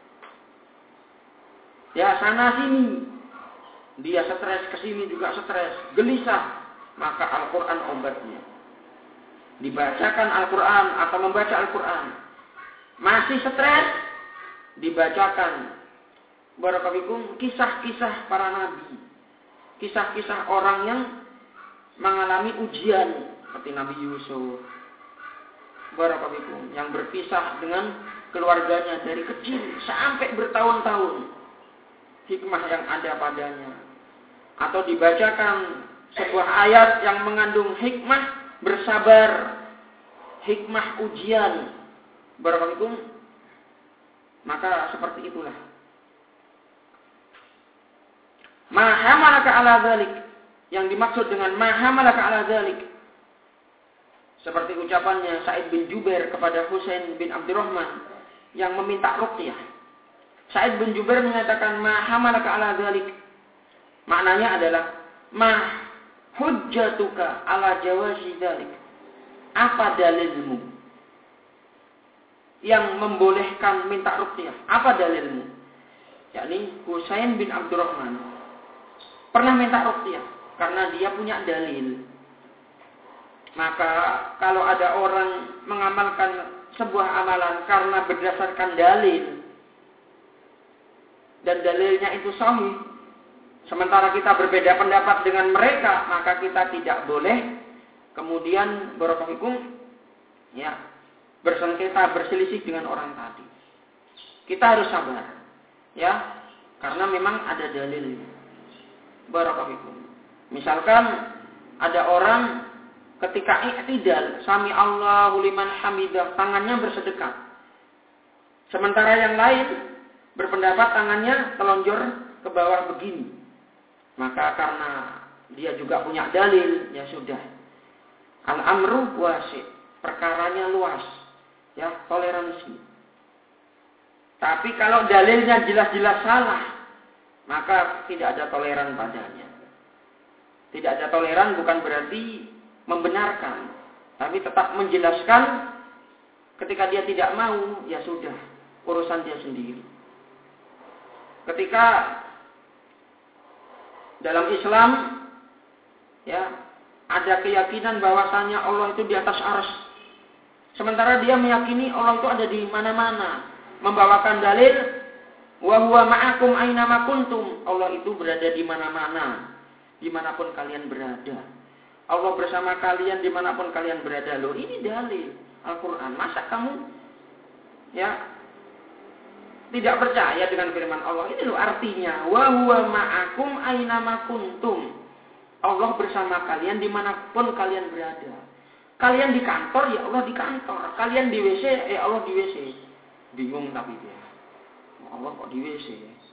Ya, sana sini. Dia stres, kesini juga stres, gelisah. Maka Al-Quran obatnya. Dibacakan Al-Quran atau membaca Al-Quran. Masih stres, dibacakan. Barakallahu kisah-kisah para nabi. Kisah-kisah orang yang mengalami ujian. Seperti Nabi Yusuf. Barakallahu yang berpisah dengan keluarganya dari kecil sampai bertahun-tahun. Hikmah yang ada padanya. Atau dibacakan sebuah ayat yang mengandung hikmah bersabar, hikmah ujian. Barakallahu. Maka seperti itulah. Ma hamalaka ala dzalik. yang dimaksud dengan ma hamalaka ala dzalik. Seperti ucapannya Sa'id bin Jubair kepada Husain bin Abdurrahman yang meminta ruqyah. Sa'id bin Jubair mengatakan ma hamalaka ala dzalik. Maknanya adalah ma hujjatuka ala jawazi dzalik. Apa dalilmu yang membolehkan minta ruqyah? Apa dalilmu? Yakni Husain bin Abdurrahman pernah minta ruqyah karena dia punya dalil. Maka kalau ada orang mengamalkan sebuah amalan karena berdasarkan dalil dan dalilnya itu sahih, sementara kita berbeda pendapat dengan mereka, maka kita tidak boleh kemudian barakallahu ya bersengketa, berselisih dengan orang tadi. Kita harus sabar, ya, karena memang ada dalil. Barakallahu. Misalkan ada orang ketika i'tidal, sami Allahu liman hamidah, tangannya bersedekap. Sementara yang lain berpendapat tangannya telonjor ke bawah begini. Maka karena dia juga punya dalil, ya sudah. Al-amru wasi', perkaranya luas. Ya, toleransi. Tapi kalau dalilnya jelas-jelas salah, maka tidak ada toleran padanya. Tidak ada toleran bukan berarti membenarkan, tapi tetap menjelaskan. Ketika dia tidak mau, ya sudah, urusan dia sendiri. Ketika dalam Islam, ya, ada keyakinan bahwasanya Allah itu di atas arsy. Sementara dia meyakini Allah itu ada di mana-mana, membawakan dalil wa huwa ma'akum aina ma kuntum. Allah itu berada di mana-mana, dimanapun kalian berada. Allah bersama kalian dimanapun kalian berada. Loh, ini dalil Al-Quran. Masa kamu ya tidak percaya dengan firman Allah? Ini loh artinya. Wa huwa ma'akum aina ma kuntum. Allah bersama kalian dimanapun kalian berada. Kalian di kantor, ya Allah di kantor. Kalian di WC, ya Allah di WC. Bingung tapi dia. Allah kok di WC?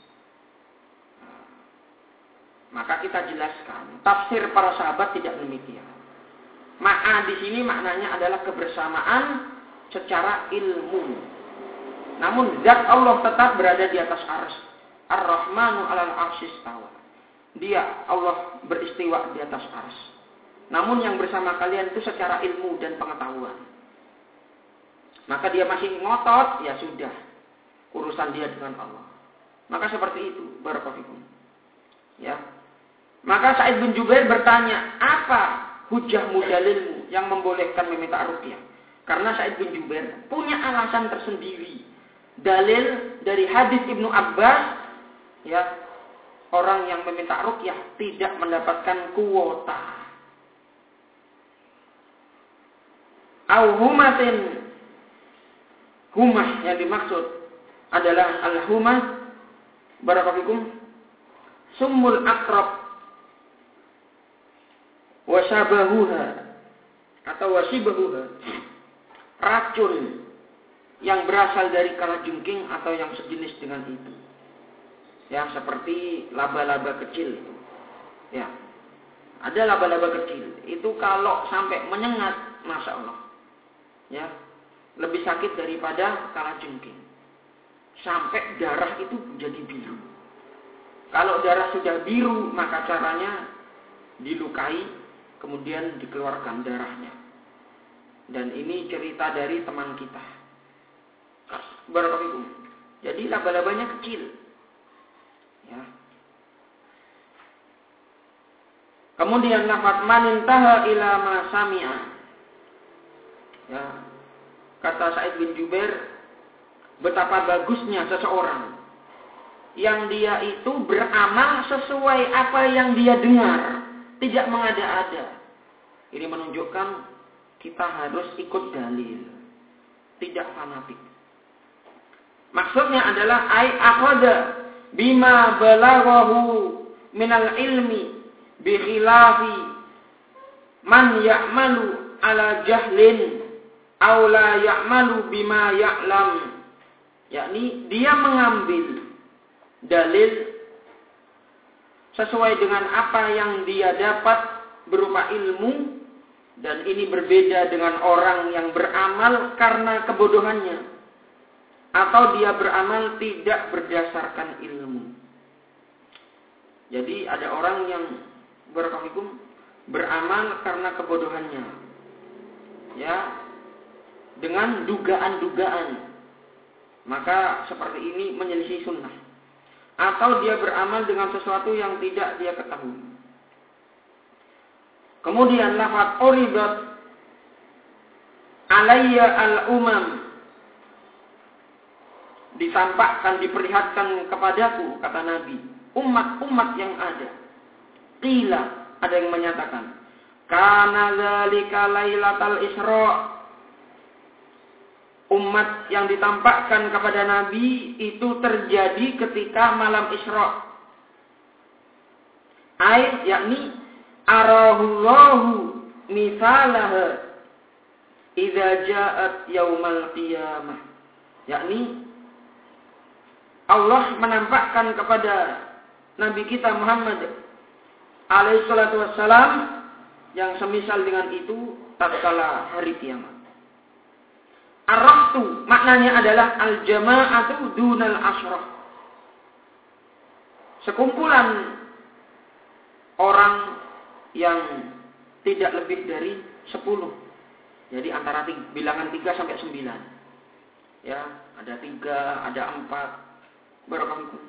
Maka kita jelaskan, tafsir para sahabat tidak demikian. Ma'a di sini maknanya adalah kebersamaan secara ilmu. Namun zat Allah tetap berada di atas arsy. Ar-Rahmanu 'alal 'arsy istawa. Dia Allah beristiwa di atas arsy. Namun yang bersama kalian itu secara ilmu dan pengetahuan. Maka dia masih ngotot, ya sudah, urusan dia dengan Allah. Maka seperti itu, barakallahu fikum. Ya. Maka Sa'id bin Jubair bertanya, apa hujahmu, dalilmu yang membolehkan meminta ruqyah? Karena Sa'id bin Jubair punya alasan tersendiri. Dalil dari hadis Ibnu Abbas, ya, orang yang meminta ruqyah tidak mendapatkan kuota. Au-humatin, humah yang dimaksud adalah al-humah, barakallahu fikum, summul aqrab wasabahuha atau wasibahuha, racun yang berasal dari kalajengking atau yang sejenis dengan itu, ya, seperti laba-laba kecil itu, ya, ada laba-laba kecil itu kalau sampai menyengat, masya Allah, ya, lebih sakit daripada kalajengking, sampai darah itu jadi biru. Kalau darah sudah biru, maka caranya dilukai, kemudian dikeluarkan darahnya. Dan ini cerita dari teman kita. Barakallahu. Jadi laba-labanya kecil. Ya. Kemudian lafaz manintaha ila ma sami'a. Ya. Kata Sa'id bin Jubair, betapa bagusnya seseorang yang dia itu beramal sesuai apa yang dia dengar, tidak mengada-ada. Ini menunjukkan kita harus ikut dalil, tidak fanatik. Maksudnya adalah ai akhadha bima balaghahu minal ilmi bi khilafi man ya'malu ala jahlin aw la ya'malu bima ya'lam. Yakni dia mengambil dalil sesuai dengan apa yang dia dapat berupa ilmu, dan ini berbeda dengan orang yang beramal karena kebodohannya, atau dia beramal tidak berdasarkan ilmu. Jadi ada orang yang beramal karena kebodohannya, ya, dengan dugaan-dugaan, maka seperti ini menyelisih sunnah. Atau dia beramal dengan sesuatu yang tidak dia ketahui. Kemudian lafaz uridat alayya al-umam, ditampakkan, diperlihatkan kepadaku, kata Nabi, umat-umat yang ada. Qila, ada yang menyatakan, kana dzalika lailatal Isra. Umat yang ditampakkan kepada Nabi itu terjadi ketika malam Isra. Yakni arahullahu misalaha idza ja'at yaumal qiyamah. Yakni Allah menampakkan kepada Nabi kita Muhammad alaihi salatu wassalam yang semisal dengan itu tatkala hari kiamat. Ar-rahtu maknanya adalah al-jama'atu dunal asyrah. Sekumpulan orang yang tidak lebih dari 10. Jadi antara bilangan 3 sampai 9. Ya, ada 3, ada 4. Barakallahu.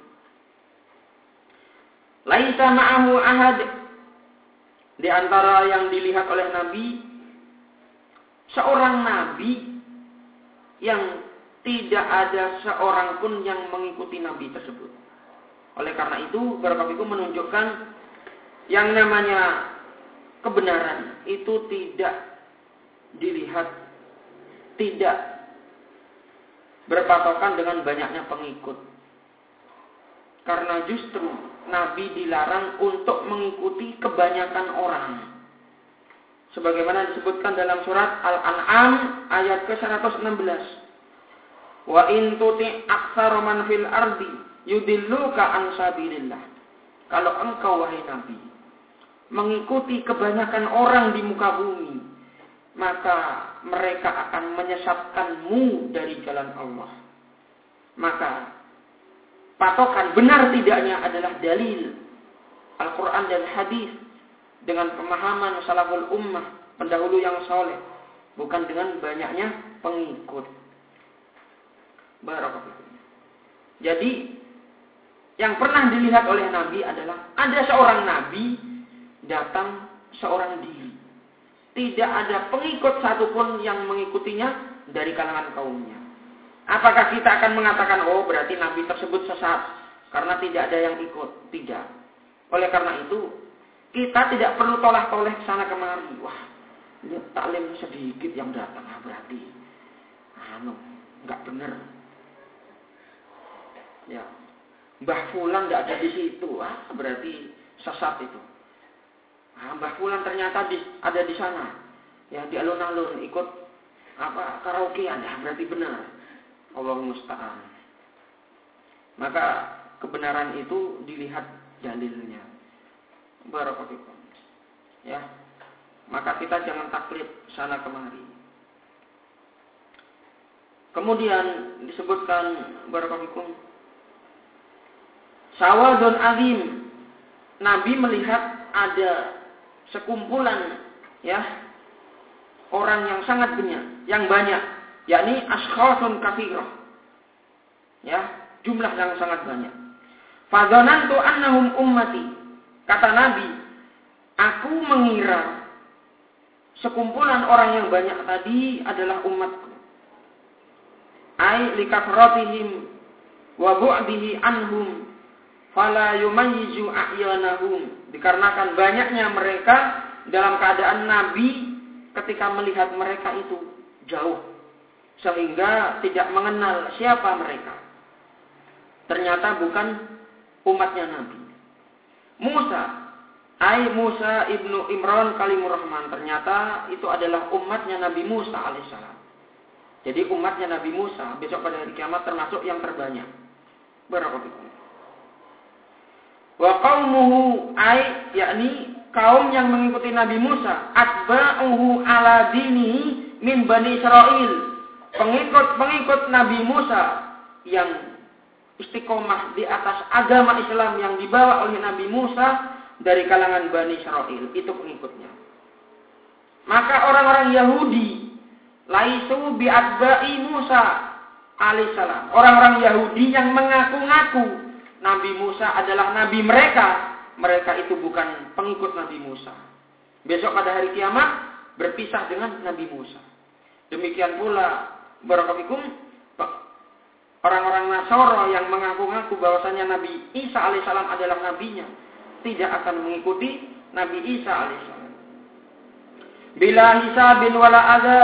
Laisa ma'ahu ahad. Di antara yang dilihat oleh Nabi, seorang Nabi yang tidak ada seorang pun yang mengikuti Nabi tersebut. Oleh karena itu, barakallahu menunjukkan yang namanya kebenaran itu tidak dilihat, tidak berpatokan dengan banyaknya pengikut. Karena justru Nabi dilarang untuk mengikuti kebanyakan orang. Sebagaimana disebutkan dalam surat Al-An'am ayat ke-116. Wa in tuti' aktsara man fil ardi yudilluka an sabilillah. Kalau engkau wahai Nabi mengikuti kebanyakan orang di muka bumi, maka mereka akan menyesatkanmu dari jalan Allah. Maka patokan benar tidaknya adalah dalil Al-Quran dan hadis dengan pemahaman salaful ummah, pendahulu yang soleh, bukan dengan banyaknya pengikut. Barakallahu. Jadi yang pernah dilihat oleh Nabi adalah ada seorang Nabi datang seorang diri. Tidak ada pengikut satupun yang mengikutinya dari kalangan kaumnya. Apakah kita akan mengatakan, oh berarti Nabi tersebut sesat karena tidak ada yang ikut? Tidak. Oleh karena itu, kita tidak perlu tolak-toleh sana kemari. Wah, ini taklim sedikit yang datang, berarti nggak benar. Ya, Mbah Fulan nggak ada di situ, berarti sesat itu. Mbah Fulan ternyata ada di sana, ya di alun-alun ikut karaokean, berarti benar. Allahumma musta'an. Maka kebenaran itu dilihat dalilnya. Barakallahu. Ya, maka kita jangan taklid sana kemari. Kemudian disebutkan barakallahu sawadun azim. Nabi melihat ada sekumpulan orang yang sangat banyak, yakni ashkhasun katsirah. Jumlah yang sangat banyak. Fadzanantu annahum ummati. Kata Nabi, aku mengira sekumpulan orang yang banyak tadi adalah umatku. Ai likafratihim wa bu'dihi anhum fala yumayyizu a'yanahum. Dikarenakan banyaknya mereka dalam keadaan Nabi ketika melihat mereka itu jauh sehingga tidak mengenal siapa mereka. Ternyata bukan umatnya Nabi. Musa ibnu Imran kalimur Rahman, ternyata itu adalah umatnya Nabi Musa alaihissalam. Jadi umatnya Nabi Musa besok pada hari kiamat termasuk yang terbanyak. Barakallahu. Wa qaumuhu ay yakni kaum yang mengikuti Nabi Musa, atba'uhu ala dinihi min Bani Israil. Pengikut Nabi Musa yang istiqomah di atas agama Islam yang dibawa oleh Nabi Musa dari kalangan Bani Israil, itu pengikutnya. Maka orang-orang Yahudi laisu bi atba'i Musa alaihissalam. Orang-orang Yahudi yang mengaku-ngaku Nabi Musa adalah nabi mereka, mereka itu bukan pengikut Nabi Musa. Besok pada hari kiamat berpisah dengan Nabi Musa. Demikian pula barakallahu orang-orang Nasara yang mengaku-ngaku bahwasanya Nabi Isa alaihissalam adalah nabinya, tidak akan mengikuti Nabi Isa alaihissalam. Bila hisabin wala azab,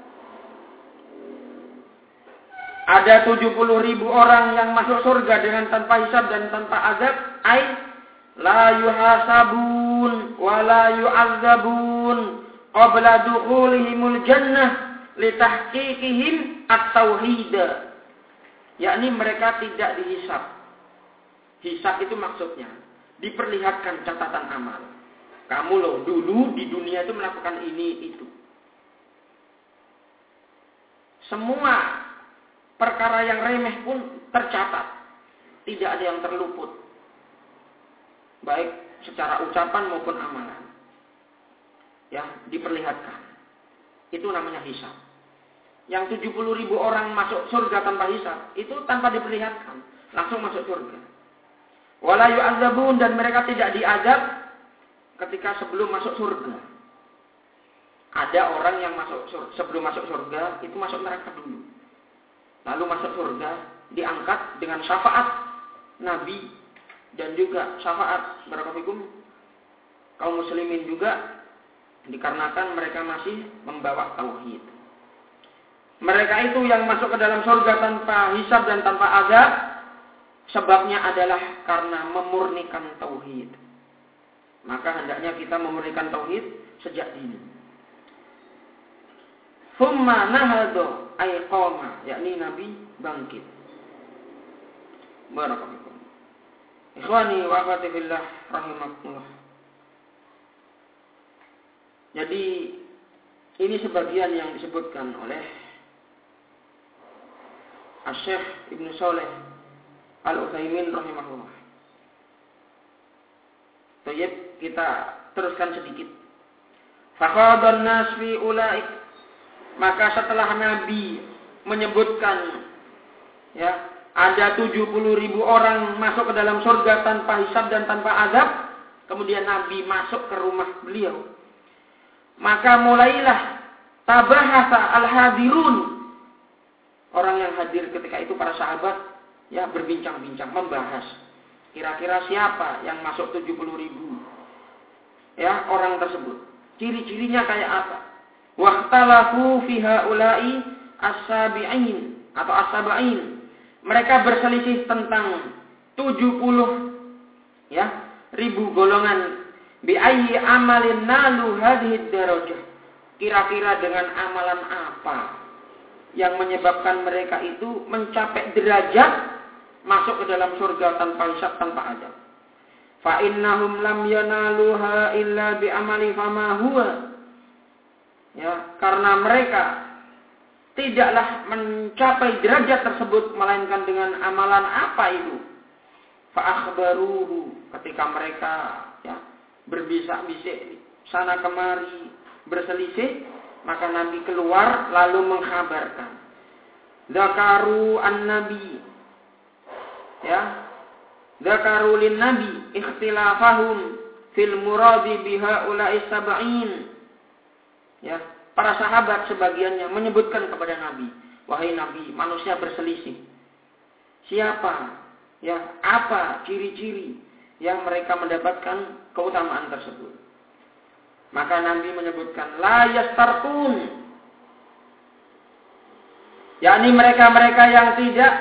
ada 70.000 orang yang masuk surga dengan tanpa hisab dan tanpa azab, ai la yuhasabun wa la yu'adzabun qabla dukhulihimul jannah litahqiqihim at-tauhid. Yakni mereka tidak dihisab. Hisab itu maksudnya diperlihatkan catatan amal. Kamu loh dulu di dunia itu melakukan ini itu. Semua perkara yang remeh pun tercatat. Tidak ada yang terluput. Baik secara ucapan maupun amalan. Ya, diperlihatkan. Itu namanya hisab. Yang 70.000 orang masuk surga tanpa hisab, itu tanpa diperlihatkan. Langsung masuk surga. Wala yu'adzabun, dan mereka tidak diazab ketika sebelum masuk surga. Ada orang yang sebelum masuk surga, itu masuk neraka dulu. Lalu masuk surga, diangkat dengan syafaat Nabi dan juga syafaat barakallahu kaum muslimin juga, dikarenakan mereka masih membawa tauhid. Mereka itu yang masuk ke dalam surga tanpa hisab dan tanpa azab, sebabnya adalah karena memurnikan tauhid. Maka hendaknya kita memurnikan tauhid sejak dini. Thumma nahadu ay qama, yakni Nabi bangkit. Barakallahu. Ikhwani wa akhwati fillah rahimakumullah. Jadi ini sebagian yang disebutkan oleh Asy-Syaikh Ibnu Shalih Al-Utsaimin rahimahullah. Baik, kita teruskan sedikit. Fakhadun nas fi ulaik, maka setelah Nabi menyebutkan ya, ada 70.000 orang masuk ke dalam surga tanpa hisab dan tanpa azab, kemudian Nabi masuk ke rumah beliau. Maka mulailah tabahasa al-hadirun. Orang yang hadir ketika itu para sahabat ya berbincang-bincang, membahas kira-kira siapa yang masuk 70.000 ya orang tersebut. Ciri-cirinya kayak apa? Waqtalafu fi haula'i as-sabi'in atau as-sab'in. Mereka berselisih tentang 70 ya ribu golongan. Bi ayyi amalin nalu hadhihi darajah. Kira-kira dengan amalan apa yang menyebabkan mereka itu mencapai derajat masuk ke dalam surga tanpa hisab, tanpa azab. Fa innahum lam yanaluha illa bi amali fama huwa. Ya, karena mereka tidaklah mencapai derajat tersebut melainkan dengan amalan apa itu. Fa akhbaruhu, ketika mereka ya berbisik-bisik sana kemari berselisih, maka Nabi keluar lalu mengkhabarkan. Zakaru an-nabi. Ya. Zakaru lin-nabi ikhtilafahum fil muradi biha ulai sab'in. Ya, para sahabat sebagiannya menyebutkan kepada Nabi, wahai Nabi, manusia berselisih. Siapa? Ya, apa ciri-ciri yang mereka mendapatkan keutamaan tersebut? Maka Nabi menyebutkan la yastarqun, yakni mereka-mereka yang tidak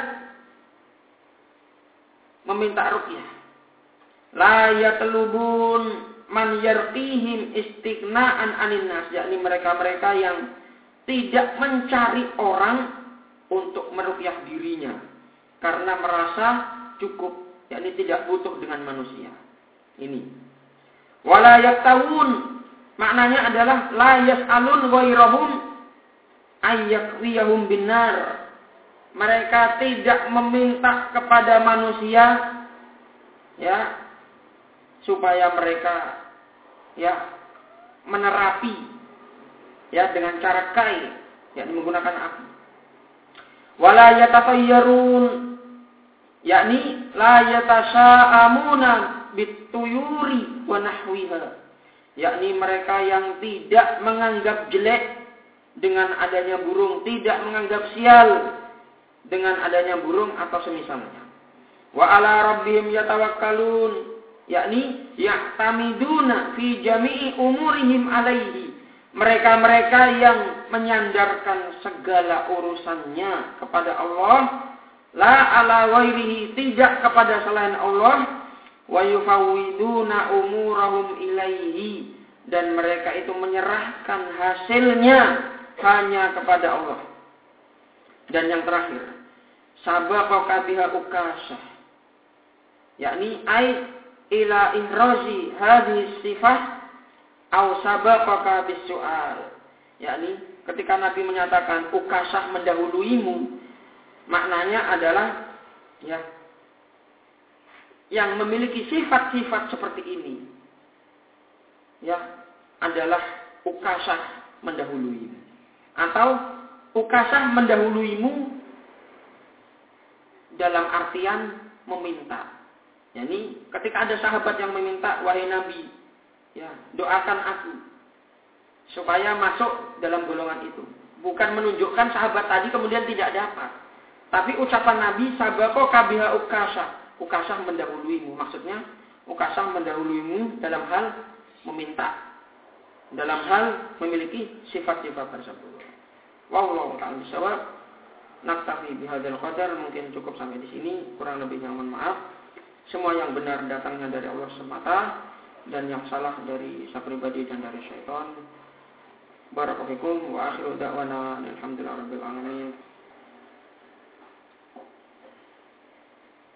meminta ruqyah. La yatlubun man yarqihim istighna'an 'anil nas, yakni mereka-mereka yang tidak mencari orang untuk meruqyah dirinya karena merasa cukup yakni tidak butuh dengan manusia. Ini. Wala yaktawun, maknanya adalah la yas'alun ghairahum ayyakwiyahum binar. Mereka tidak meminta kepada manusia ya supaya mereka ya menerapi ya dengan cara kai, yakni menggunakan api. Wala yatatayyarun, yakni la yatasa'amuna bituyuri wa nahwiha, yakni mereka yang tidak menganggap jelek dengan adanya burung, tidak menganggap sial dengan adanya burung atau semisalnya. Wa ala rabbihim yatawakkalun, yakni ya'tamiduna fi jami'i umurihim alaihi, mereka-mereka yang menyandarkan segala urusannya kepada Allah, la ala ghairihi, tidak kepada selain Allah, wa yufawwiduna umurahum ilaihi, dan mereka itu menyerahkan hasilnya hanya kepada Allah. Dan yang terakhir, sabaqa biha ukasah, yakni ai ila ihrazi hadhihi sifah au sabaqa bisu'al, yakni ketika Nabi menyatakan ukasah mendahuluimu, maknanya adalah ya yang memiliki sifat-sifat seperti ini ya adalah ukasah mendahuluimu, atau ukasah mendahuluimu dalam artian meminta. Yani ketika ada sahabat yang meminta, wahai Nabi, ya doakan aku supaya masuk dalam golongan itu. Bukan menunjukkan sahabat tadi kemudian tidak dapat, tapi ucapan Nabi sabaqa biha ukasah. Ukasah mendahuluimu, maksudnya ukasah mendahuluimu dalam hal meminta, dalam hal memiliki sifat-sifat tersebut. Wallahu ta'ala bishawab. Naktafi bihadzal qadar, mungkin cukup sampai di sini, kurang lebihnya mohon maaf. Semua yang benar datangnya dari Allah semata, dan yang salah dari saya pribadi dan dari syaitan. Barakallahu fikum wa akhiru da'wana alhamdulillahirabbil alamin.